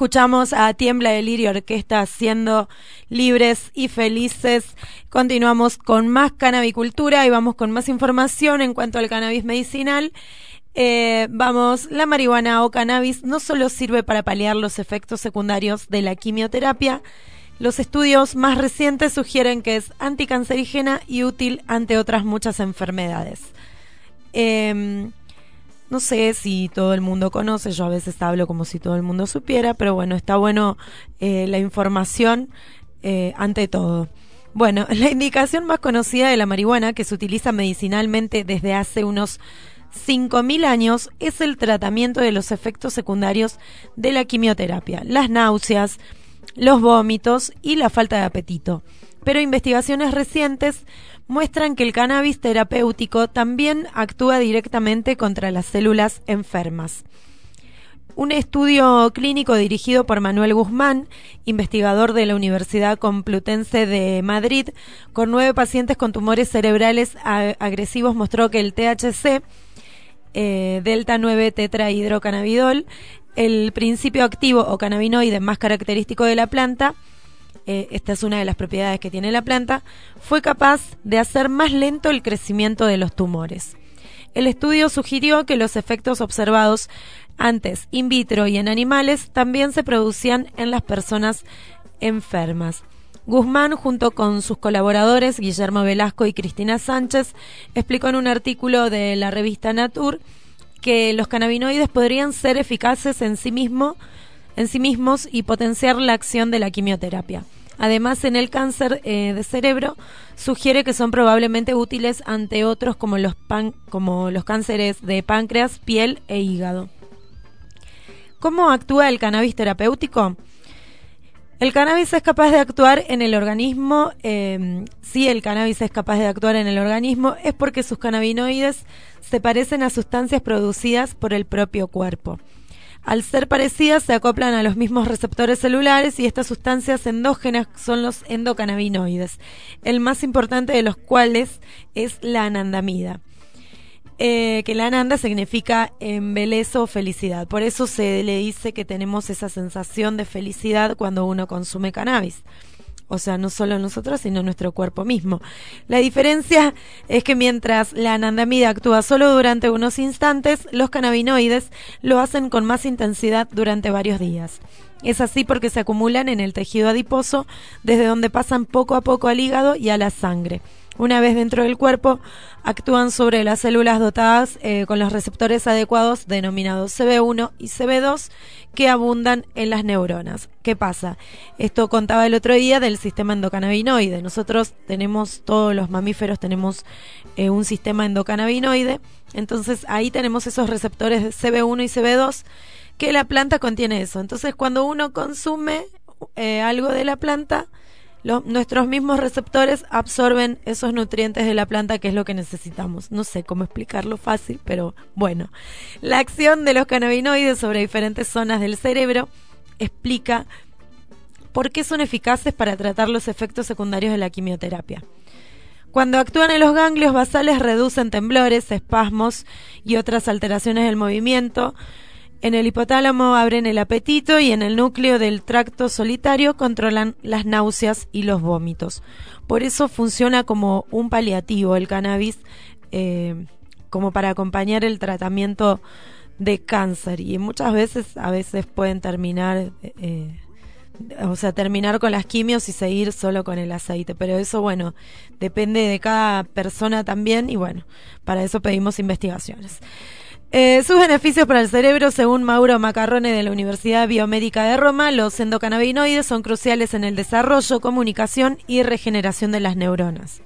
escuchamos a Tiembla Delirio Orquesta haciendo Libres y Felices. Continuamos con más cannabicultura y vamos con más información en cuanto al cannabis medicinal. Eh, vamos, la marihuana o cannabis no solo sirve para paliar los efectos secundarios de la quimioterapia. Los estudios más recientes sugieren que es anticancerígena y útil ante otras muchas enfermedades. Eh, no sé si todo el mundo conoce, yo a veces hablo como si todo el mundo supiera, pero bueno, está bueno eh, la información eh, ante todo. Bueno, la indicación más conocida de la marihuana, que se utiliza medicinalmente desde hace unos cinco mil años, es el tratamiento de los efectos secundarios de la quimioterapia, las náuseas, los vómitos y la falta de apetito. Pero investigaciones recientes muestran que el cannabis terapéutico también actúa directamente contra las células enfermas. Un estudio clínico dirigido por Manuel Guzmán, investigador de la Universidad Complutense de Madrid, con nueve pacientes con tumores cerebrales agresivos, mostró que el T H C, eh, delta nueve tetrahidrocannabidol, el principio activo o cannabinoide más característico de la planta, eh, esta es una de las propiedades que tiene la planta, fue capaz de hacer más lento el crecimiento de los tumores. El estudio sugirió que los efectos observados antes in vitro y en animales también se producían en las personas enfermas. Guzmán, junto con sus colaboradores Guillermo Velasco y Cristina Sánchez, explicó en un artículo de la revista Nature que los cannabinoides podrían ser eficaces en sí mismo, en sí mismos y potenciar la acción de la quimioterapia. Además, en el cáncer eh, de cerebro, sugiere que son probablemente útiles ante otros como los, pan, como los cánceres de páncreas, piel e hígado. ¿Cómo actúa el cannabis terapéutico? El cannabis es capaz de actuar en el organismo. Eh, si el cannabis es capaz de actuar en el organismo, es porque sus cannabinoides se parecen a sustancias producidas por el propio cuerpo. Al ser parecidas, se acoplan a los mismos receptores celulares y estas sustancias endógenas son los endocannabinoides, el más importante de los cuales es la anandamida. Eh, que la ananda significa embelezo o felicidad. Por eso se le dice que tenemos esa sensación de felicidad cuando uno consume cannabis. O sea, no solo nosotros, sino nuestro cuerpo mismo. La diferencia es que mientras la anandamida actúa solo durante unos instantes, los cannabinoides lo hacen con más intensidad durante varios días. Es así porque se acumulan en el tejido adiposo, desde donde pasan poco a poco al hígado y a la sangre. Una vez dentro del cuerpo, actúan sobre las células dotadas eh, con los receptores adecuados denominados C B uno y C B dos que abundan en las neuronas. ¿Qué pasa? Esto contaba el otro día del sistema endocannabinoide. Nosotros tenemos, todos los mamíferos tenemos eh, un sistema endocannabinoide, entonces ahí tenemos esos receptores de C B uno y C B dos que la planta contiene eso. Entonces cuando uno consume eh, algo de la planta, Los, nuestros mismos receptores absorben esos nutrientes de la planta, que es lo que necesitamos. No sé cómo explicarlo fácil, pero bueno. La acción de los cannabinoides sobre diferentes zonas del cerebro explica por qué son eficaces para tratar los efectos secundarios de la quimioterapia. Cuando actúan en los ganglios basales, reducen temblores, espasmos y otras alteraciones del movimiento. En el hipotálamo abren el apetito y en el núcleo del tracto solitario controlan las náuseas y los vómitos. Por eso funciona como un paliativo el cannabis, eh, como para acompañar el tratamiento de cáncer. Y muchas veces, a veces pueden terminar, eh, o sea, terminar con las quimios y seguir solo con el aceite. Pero eso, bueno, depende de cada persona también y bueno, para eso pedimos investigaciones. Eh, sus beneficios para el cerebro, según Mauro Macarrone de la Universidad Biomédica de Roma, los endocannabinoides son cruciales en el desarrollo, comunicación y regeneración de las neuronas.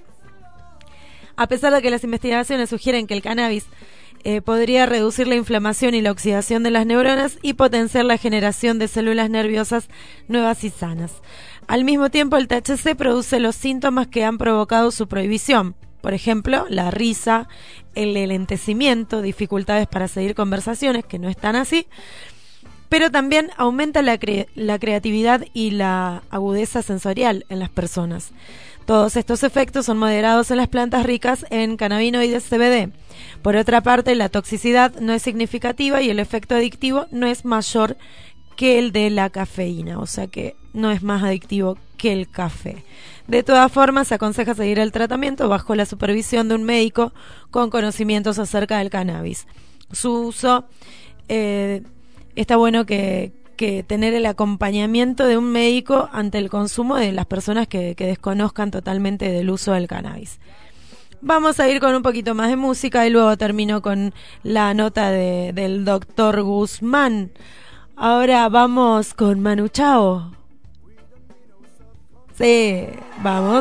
A pesar de que las investigaciones sugieren que el cannabis eh, podría reducir la inflamación y la oxidación de las neuronas y potenciar la generación de células nerviosas nuevas y sanas. Al mismo tiempo, el T H C produce los síntomas que han provocado su prohibición. Por ejemplo, la risa, el lentecimiento, dificultades para seguir conversaciones, que no están así, pero también aumenta la, cre- la creatividad y la agudeza sensorial en las personas. Todos estos efectos son moderados en las plantas ricas en cannabinoides C B D. Por otra parte, la toxicidad no es significativa y el efecto adictivo no es mayor que el de la cafeína, o sea que no es más adictivo que el café. De todas formas, se aconseja seguir el tratamiento bajo la supervisión de un médico con conocimientos acerca del cannabis. Su uso, eh, está bueno que, que tener el acompañamiento de un médico ante el consumo de las personas que, que desconozcan totalmente del uso del cannabis. Vamos a ir con un poquito más de música y luego termino con la nota de, del doctor Guzmán. Ahora vamos con Manu Chao. Sí, vamos.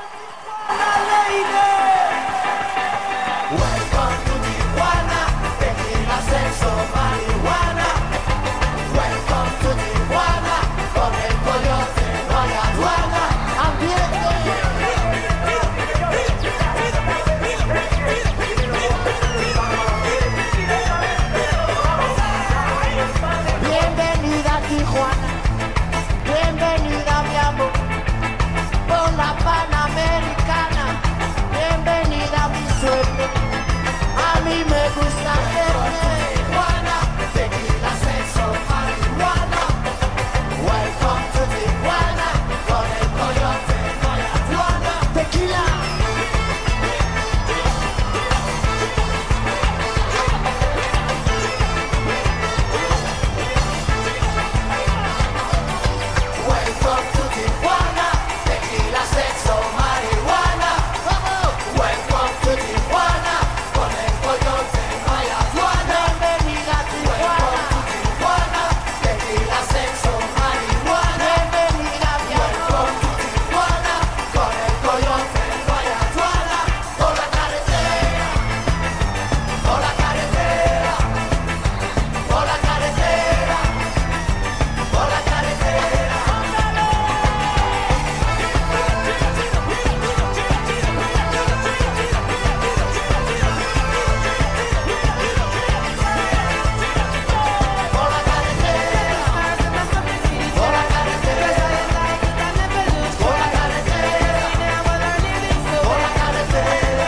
Bienvenida a Tijuana, bienvenida mi amor, por la Panamericana, bienvenida a mi sueño, a mí me gusta verte. Tijuana, tequila, sexo, marihuana, welcome to Tijuana, con el coyote, no hay aduana, tequila. Welcome to Tijuana, tequila, sexo, marihuana. Welcome to Tijuana, con el coyote no hay aduana. Bienvenida a Tijuana, Tijuana, tequila, sexo, marihuana. Bienvenida a Welcome to Tijuana, con el coyote no hay aduana. Por la carretera, por la carretera, por la carretera, por la carretera. Por la carretera, por la carretera, por la carretera, por la carretera.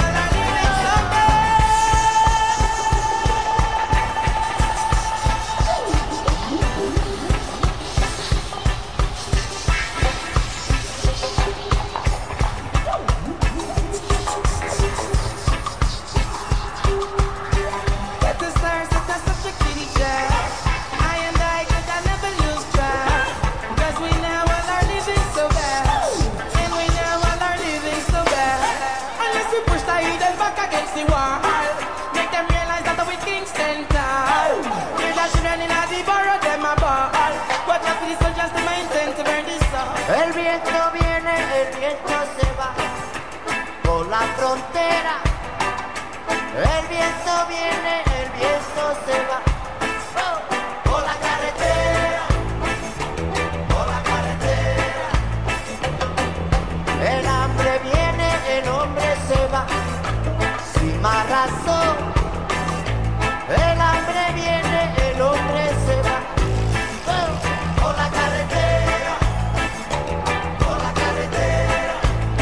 At the stars, that that's such a kitty chat. I and I could I never lose track. Cause we now all are living so bad. And we now all are living so bad. Unless we push the heat back against the wall. Make them realize that we Kingston town. Hear the children in the borough, them a ball. Watch out for the soldiers, they might intend to burn this song. El viento viene, el viento se va por la frontera. El viento viene, el viento se va oh, por la carretera, por la carretera. El hambre viene, el hombre se va sin más razón. El hambre viene, el hombre se va oh, por la carretera, por la carretera.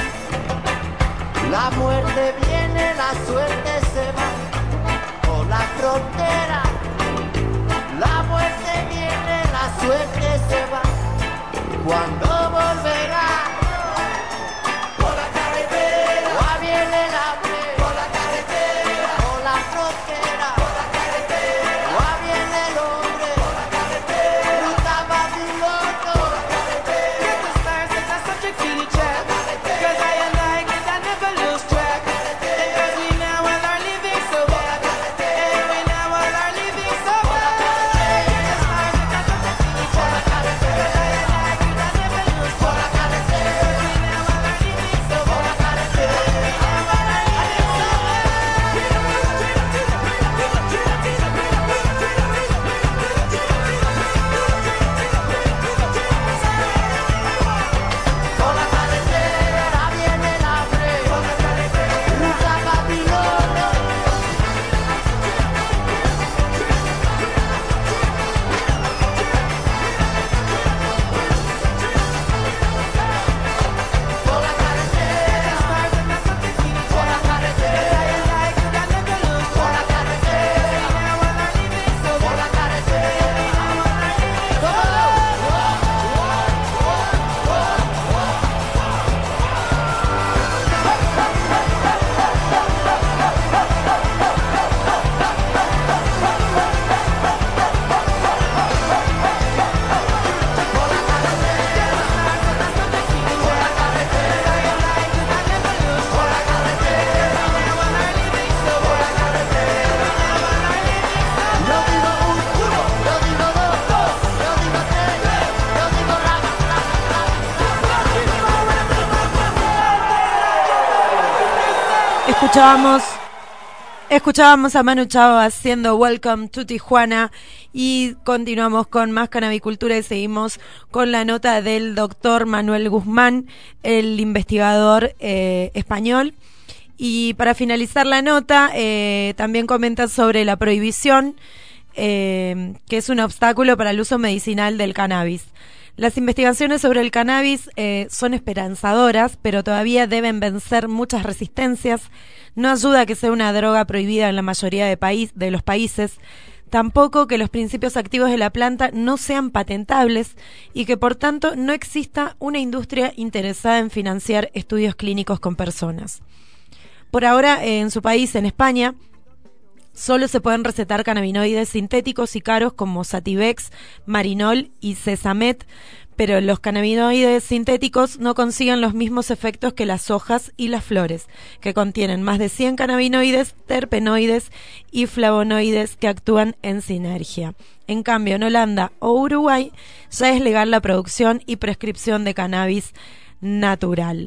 La muerte viene, la suerte se va por la frontera. La muerte viene, la suerte se va. ¿Cuándo volverá? Por la carretera. Ya viene el hambre. Por la carretera. Por la frontera. Por la carretera. Ya viene el hombre. Por la carretera. Ruta Babilono. Por la carretera. At the stars, that that's such a kitty chat. Cause I and I could I never lose track. Because we now all are living so bad. And we now all are living so bad. At the stars, that that's such a kitty chat. Cause I and I could I never Escuchábamos, escuchábamos a Manu Chao haciendo Welcome to Tijuana y continuamos con más cannabicultura y seguimos con la nota del doctor Manuel Guzmán, el investigador eh, español. Y para finalizar la nota, eh, también comenta sobre la prohibición, eh, que es un obstáculo para el uso medicinal del cannabis. Las investigaciones sobre el cannabis eh, son esperanzadoras, pero todavía deben vencer muchas resistencias. No ayuda a que sea una droga prohibida en la mayoría de, país, de los países. Tampoco que los principios activos de la planta no sean patentables y que por tanto no exista una industria interesada en financiar estudios clínicos con personas. Por ahora, en su país, en España, solo se pueden recetar cannabinoides sintéticos y caros como Sativex, Marinol y Sesamet, pero los cannabinoides sintéticos no consiguen los mismos efectos que las hojas y las flores, que contienen más de cien cannabinoides, terpenoides y flavonoides que actúan en sinergia. En cambio, en Holanda o Uruguay ya es legal la producción y prescripción de cannabis natural.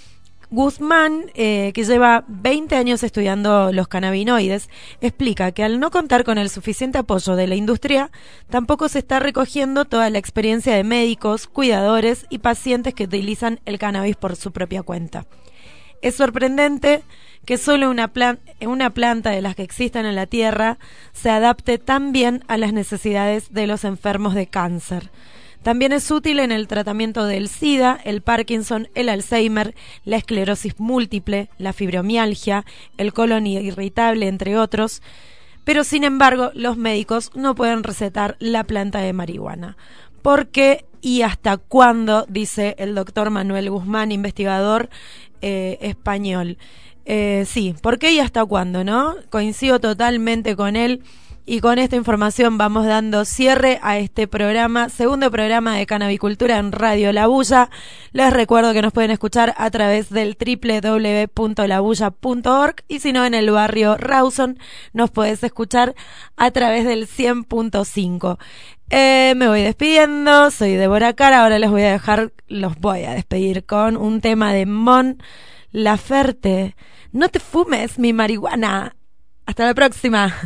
Guzmán, eh, que lleva veinte años estudiando los cannabinoides, explica que al no contar con el suficiente apoyo de la industria, tampoco se está recogiendo toda la experiencia de médicos, cuidadores y pacientes que utilizan el cannabis por su propia cuenta. Es sorprendente que solo una, plan- una planta de las que existen en la Tierra se adapte tan bien a las necesidades de los enfermos de cáncer. También es útil en el tratamiento del SIDA, el Parkinson, el Alzheimer, la esclerosis múltiple, la fibromialgia, el colon irritable, entre otros. Pero, sin embargo, los médicos no pueden recetar la planta de marihuana. ¿Por qué y hasta cuándo? Dice el doctor Manuel Guzmán, investigador eh, español. Eh, sí, ¿por qué y hasta cuándo, no? Coincido totalmente con él. Y con esta información vamos dando cierre a este programa, segundo programa de Cannabicultura en Radio La Bulla. Les recuerdo que nos pueden escuchar a través del doble u doble u doble u punto la bulla punto org y si no en el barrio Rawson nos podés escuchar a través del cien punto cinco. Eh, me voy despidiendo, soy Débora Cara, ahora les voy a dejar, los voy a despedir con un tema de Mon Laferte. No te fumes mi marihuana. Hasta la próxima.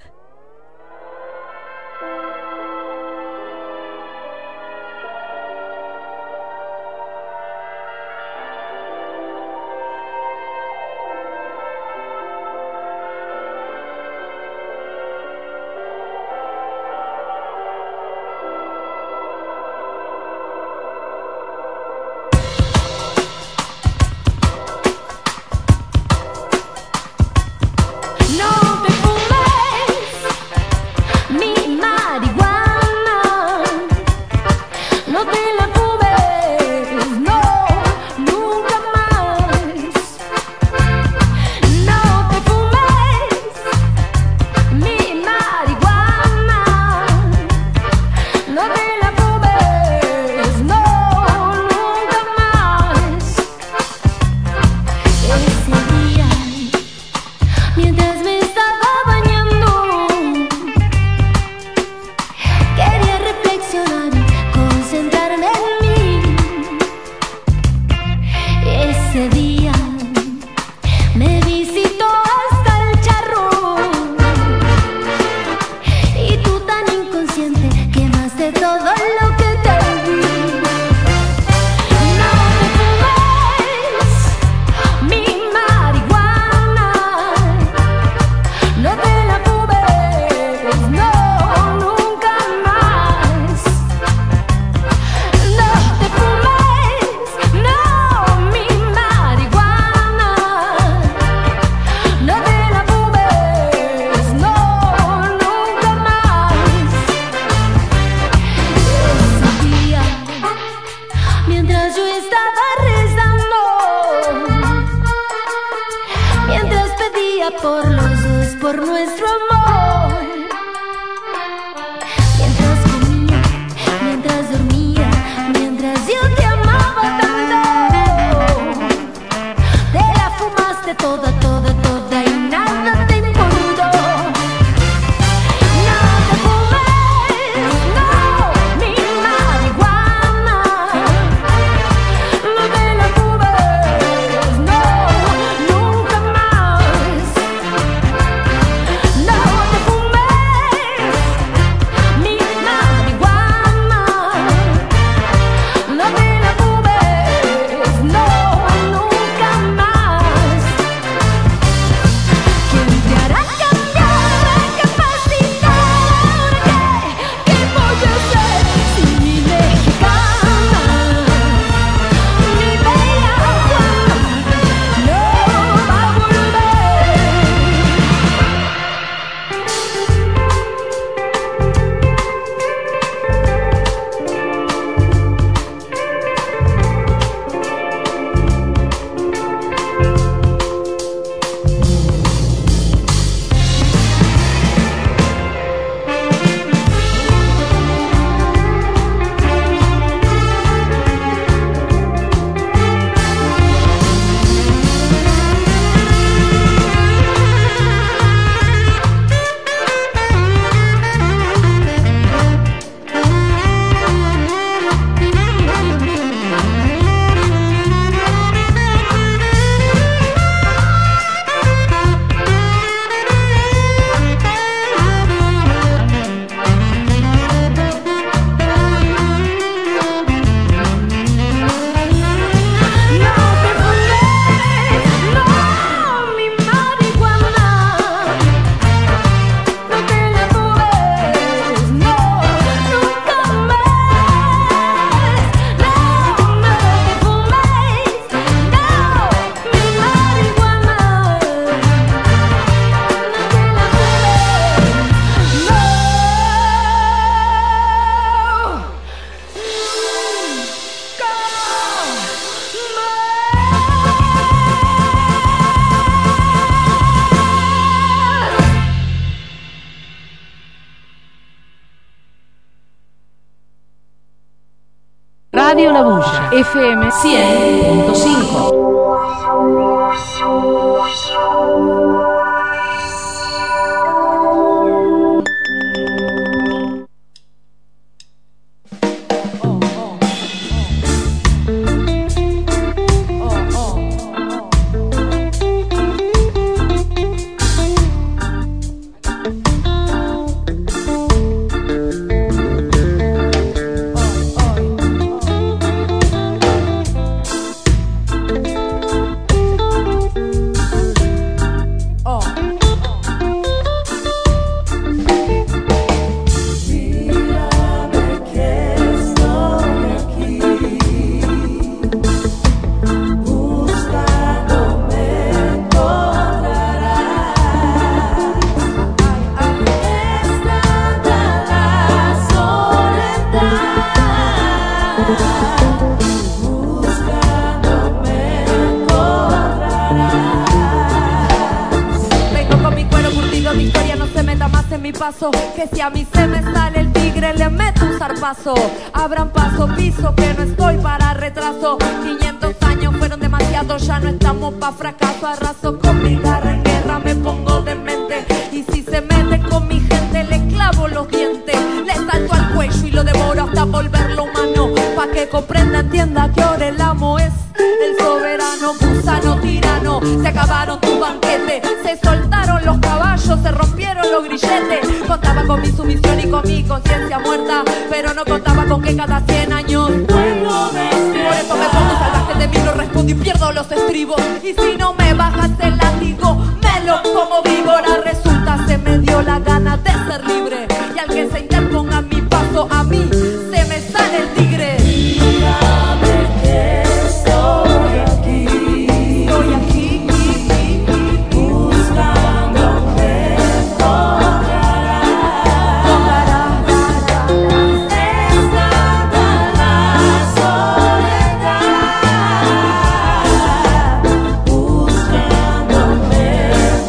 por los dos, por nuestro amor. Mientras comía, mientras dormía, mientras yo te amaba tanto, te la fumaste toda, toda, toda y nada te importó. No te fumes, no, mi marihuana, no te la fumes, no, nunca más. Radio La Bulla, F M cien punto cinco. Que si a mí se me sale el tigre le meto un zarpazo. Abran paso, piso, que no estoy para retraso. quinientos años fueron demasiados, ya no estamos pa' fracaso. Arraso con mi garra en guerra, me pongo demente. Y si se mete con mi gente le clavo los dientes. Le salto al cuello y lo devoro hasta volverlo humano. Pa' que comprenda, entienda que ahora el amo es el soberano, gusano, tirano. Se acabaron tus banquetes, se soltaron los caballos, se rompieron los grilletes. Contaba con mi sumisión y con mi conciencia muerta, pero no contaba con que cada cien años vuelvo de ser. Por eso me pongo salvaje de mí, no respondo y pierdo los estribos. Y si no me bajas el látigo, me lo como víbora. Resulta se me dio la gana de ser libre, y al que se interponga en mi paso a mí se me sale el tigre. Dígame que estoy aquí, estoy aquí, buscándote, encontrarás, encontrarás, es tanta la soledad, buscándome,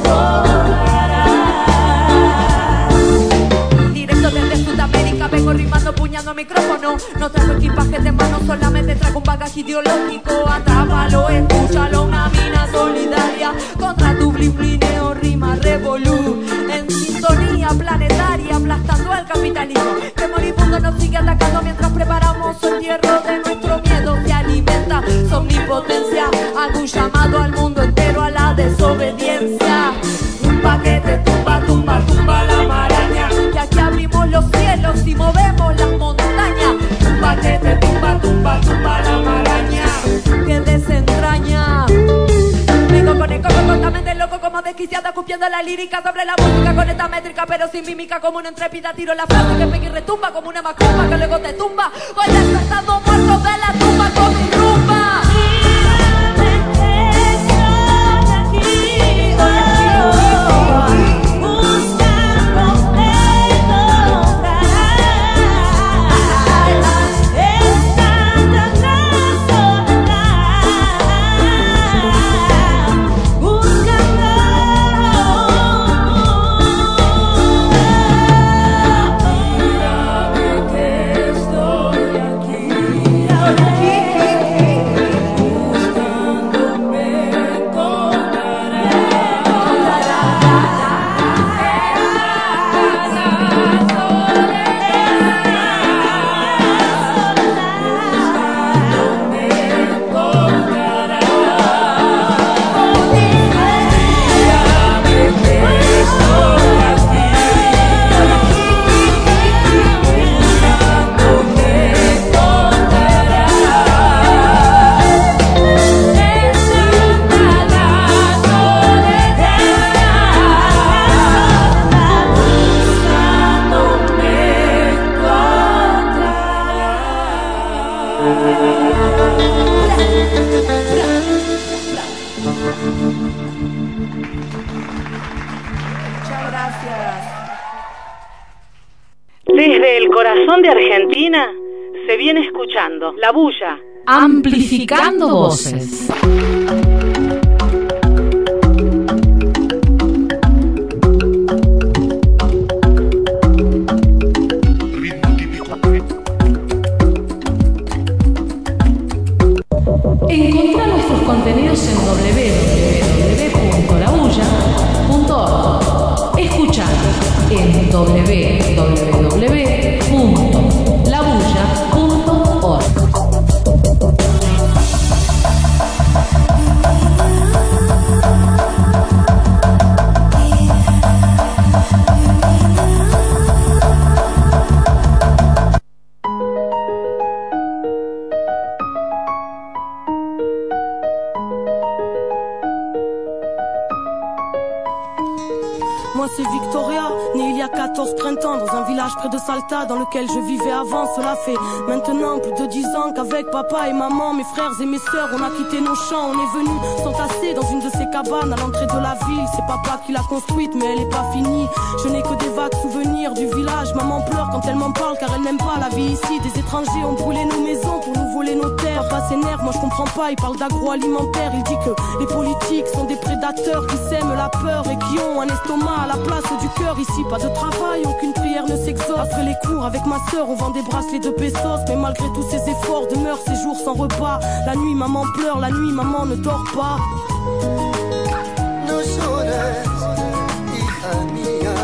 encontrarás. Directo desde Sudamérica vengo rimando, puñando micrófono. No traigo equipaje de mano, solamente traigo un bagaje ideológico. Atrápalo, escúchalo, una mina solidaria contra tu blimblineo, rima revolú. En sintonía planetaria, aplastando al capitalismo que moribundo nos sigue atacando mientras preparamos su entierro de nuestro miedo que alimenta su omnipotencia. Hago un llamado al mundo entero a la desobediencia. Un paquete tumba, tumba, tumba la maraña, que aquí abrimos los cielos y movemos las montañas. Un paquete tumba, tumba, tumba la maraña, que desentraña. Vengo con el coco cortamente loco como desquiciada, escupiendo la lírica sobre la música con esta métrica, pero sin mímica como una intrépida. Tiro la frase que pega y retumba como una macumba que luego te tumba. Voy despertando muertos de la tumba con mi rumba. Desde el corazón de Argentina se viene escuchando La Bulla. Amplificando voces. Encontrá nuestros contenidos en doble u doble u doble u punto la bulla punto org. Escuchanos en doble u doble u doble u punto la bulla punto org. Moi c'est Victoria, née il y a quatorze printemps dans un village près de Salta dans lequel je vivais avant. Cela fait maintenant plus de dix ans qu'avec papa et maman, mes frères et mes sœurs, on a quitté nos champs. On est venus s'entasser dans une de ces cabanes à l'entrée de la ville. C'est papa qui l'a construite mais elle est pas finie. Je n'ai que des vagues souvenirs du village. Maman pleure quand elle m'en parle car elle n'aime pas la vie ici. Des étrangers ont brûlé nos maisons pour nous voler nos terres. Papa s'énerve, moi je comprends pas, il parle d'agroalimentaire. Il dit que les politiques sont des prédateurs qui sèment la peur et qui ont un estomac à la place du cœur. Ici pas de travail, aucune prière ne s'exauce. Après les cours avec ma sœur on vend des bracelets de pesos. Mais malgré tous ces efforts demeurent ces jours sans repas. La nuit maman pleure, la nuit maman ne dort pas. No llores, hija mía.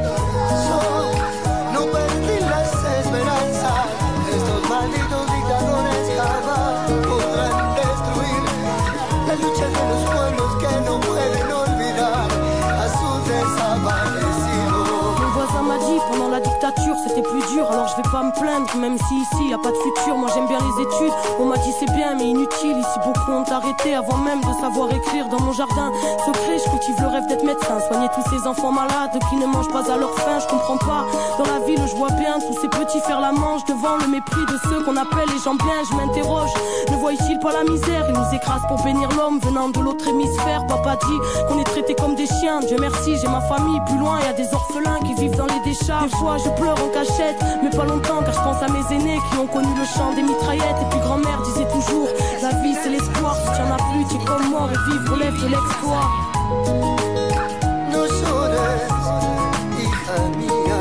No, no perdí las esperanzas. Estos malditos dictadores jamás podrán destruir la lucha de los pueblos que no pueden olvidar a sus desaparecidos. Mon voisin m'a dit pendant la dictature c'était plus dur. Alors je vais pas me plaindre même si ici y a pas de futur. Moi j'aime bien les études, on m'a dit c'est bien mais inutile. Ici beaucoup ont arrêté avant même de savoir écrire. Dans mon jardin secret je cultive le rêve d'être médecin. Soigner tous ces enfants malades qui ne mangent pas à leur faim. Je comprends pas, dans la ville je vois bien tous ces petits faire la manche devant le mépris de ceux qu'on appelle les gens bien. Je m'interroge, ne voient-ils pas la misère? Ils nous écrasent pour bénir l'homme venant de l'autre hémisphère. Papa dit qu'on est traités comme des chiens. Dieu merci j'ai ma famille, plus loin y a des orphelins qui vivent dans les décharges. Des fois je pleure en cachette, mais pas longtemps car je pense à mes aînés qui ont connu le chant des mitraillettes. Et puis grand-mère disait toujours, la vie c'est l'espoir, si t'en as plus t'es comme mort et vivre relève de l'exploit. No llores, hija mía.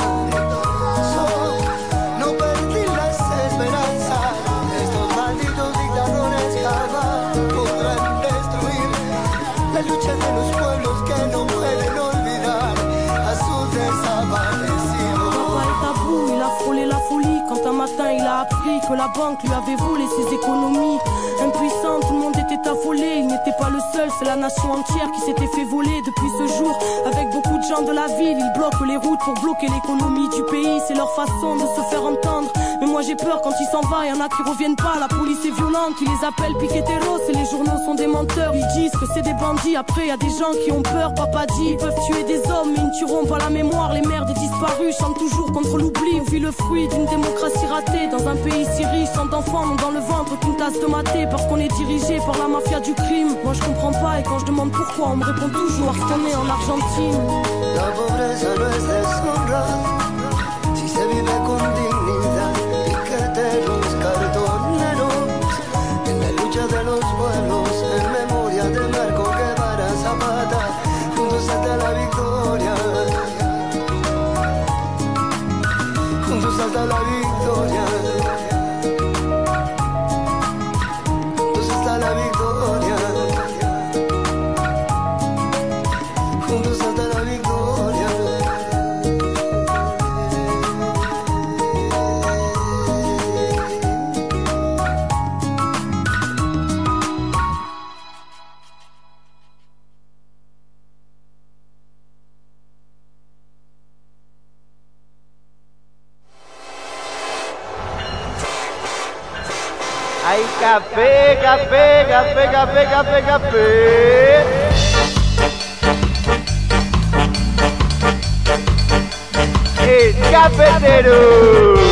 No, no perdí las esperanzas. Estos malditos dictadores jamás podrán destruir la lucha de los pueblos que no pueden olvidar a sus desaparecidos. Papa est à bout, il a frôlé la folie quand un matin il a appris que la banque lui avait volé ses économies. Impuissant, tout le monde était affolé. Il n'était pas le seul, c'est la nation entière qui s'était fait voler. Depuis ce jour, avec beaucoup de gens de la ville, ils bloquent les routes pour bloquer l'économie du pays. C'est leur façon de se faire entendre. Mais moi j'ai peur quand ils s'en vont, y en a qui reviennent pas. La police est violente, qui les appelle piqueteros. Et les journaux sont des menteurs, ils disent que c'est des bandits. Après y a des gens qui ont peur, papa dit ils peuvent tuer des hommes mais ils ne tueront pas la mémoire. Les mères des disparus chantent toujours contre l'oubli. On vit le fruit d'une démocratie ratée dans un pays si riche. Tant d'enfants n'ont dans le ventre qu'une tasse de maté parce qu'on est dirigé par la mafia du crime. Moi je comprends pas et quand je demande pourquoi on me répond toujours parce qu'on est en Argentine. La pobreza no es deshonra si se vive con dignidad. Piqueteros, cartoneros, en la lucha de los pueblos, en memoria de Marco Guevara Zapata, juntos hasta la victoria, juntos hasta la victoria, juntos hasta la victoria, juntos hasta la victoria. Hay café, café, café, café, café, café. El cafetero.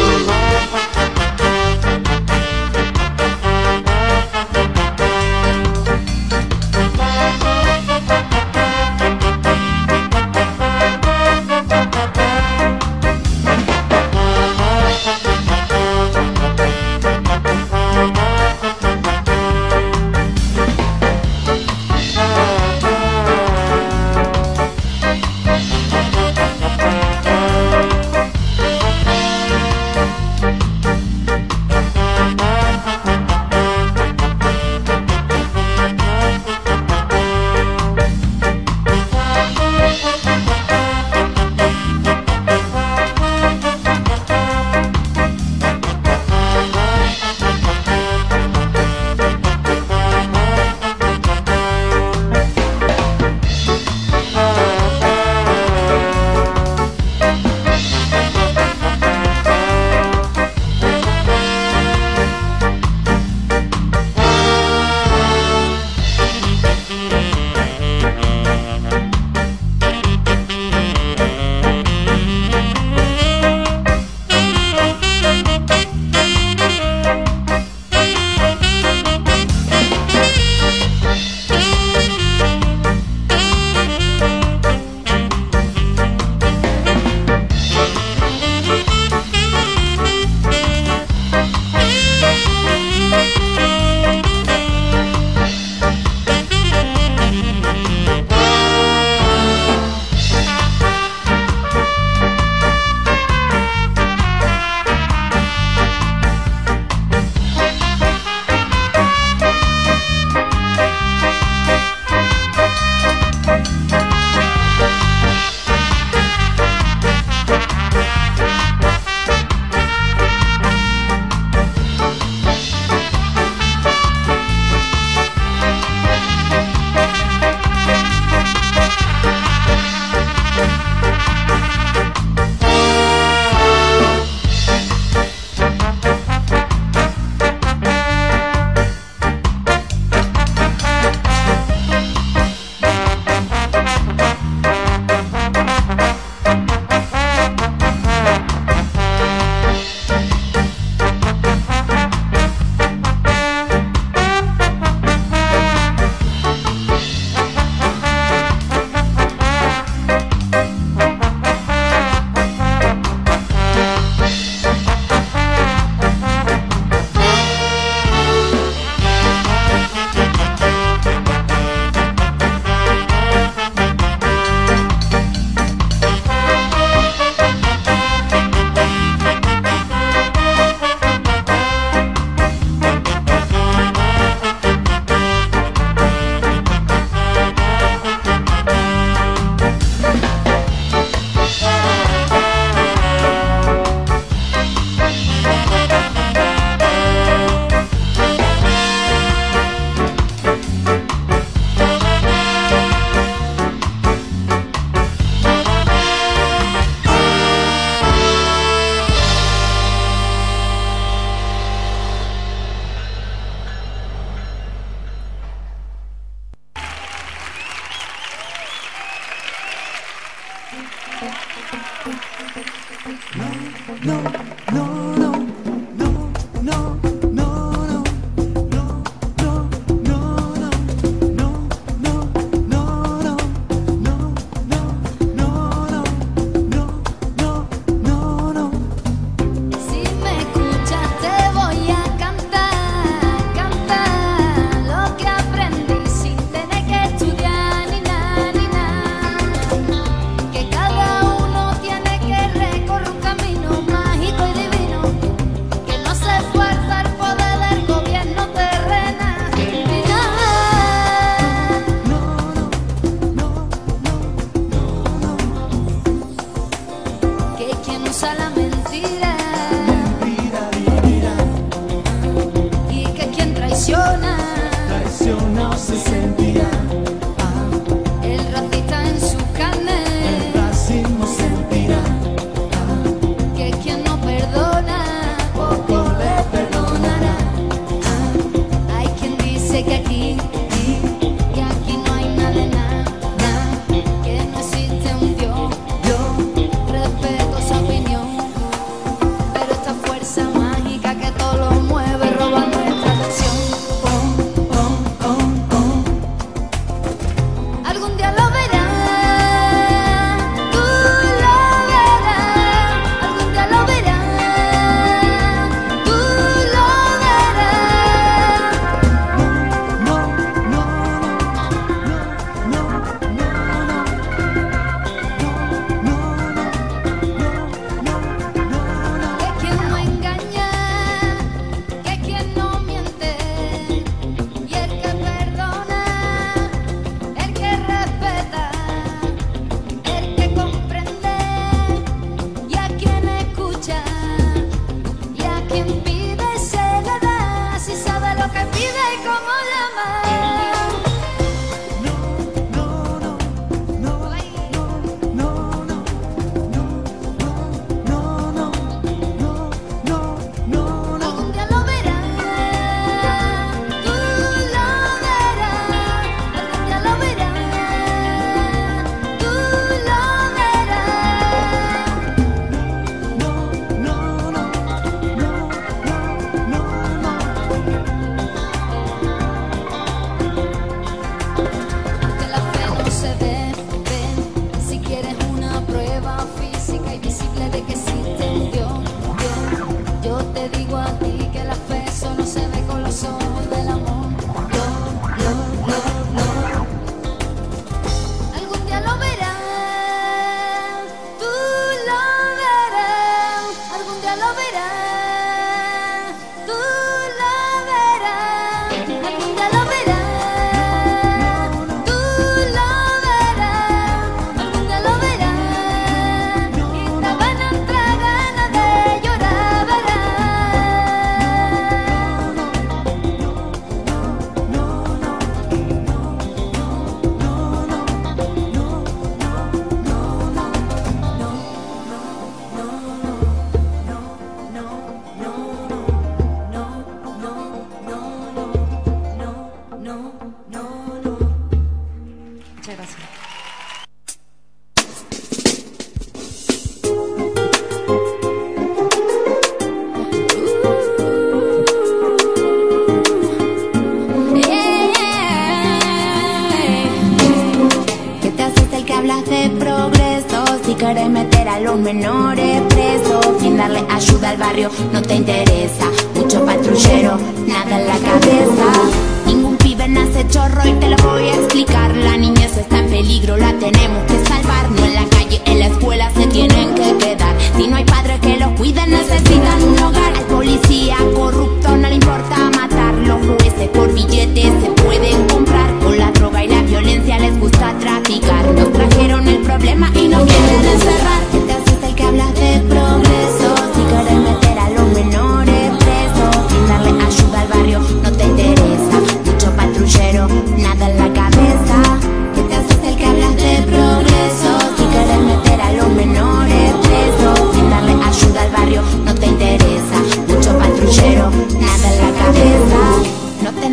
querés meter a los menores presos sin darle ayuda al barrio, no te interesa. Mucho patrullero, nada en la cabeza. Ningún pibe nace chorro y te lo voy a explicar. La niñez está en peligro, la tenemos que salvar. No en la calle, en la escuela se tienen que quedar. Si no hay padres que los cuiden, necesitan un hogar. Al policía corrupto no le importa matar. Los jueces por billetes se pueden comprar. Con la droga y la violencia les gusta traficar. Nos trajeron el problema y nos quieren encerrar. ¿Qué te asusta el que hablas de progreso? Si querés meter a los menores presos sin darle ayuda al barrio, no te interesa. Mucho patrullero, nada en la cabeza. ¿Qué te asusta el que hablas de progreso? Si querés meter a los menores presos sin darle ayuda al barrio, no te interesa. Mucho patrullero, nada en la cabeza. No tener un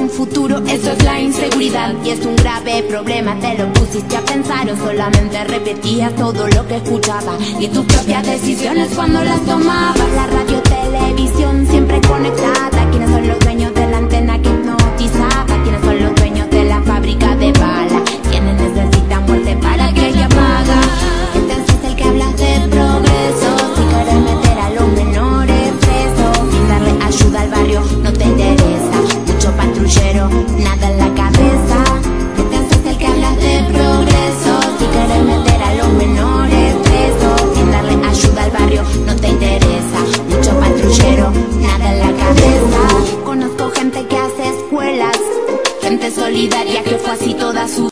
un futuro, eso es la inseguridad. Y es un grave problema, te lo pusiste a pensar o solamente repetías todo lo que escuchabas y tus propias decisiones cuando las tomabas. La radio, televisión siempre conectada, quienes son los dueños de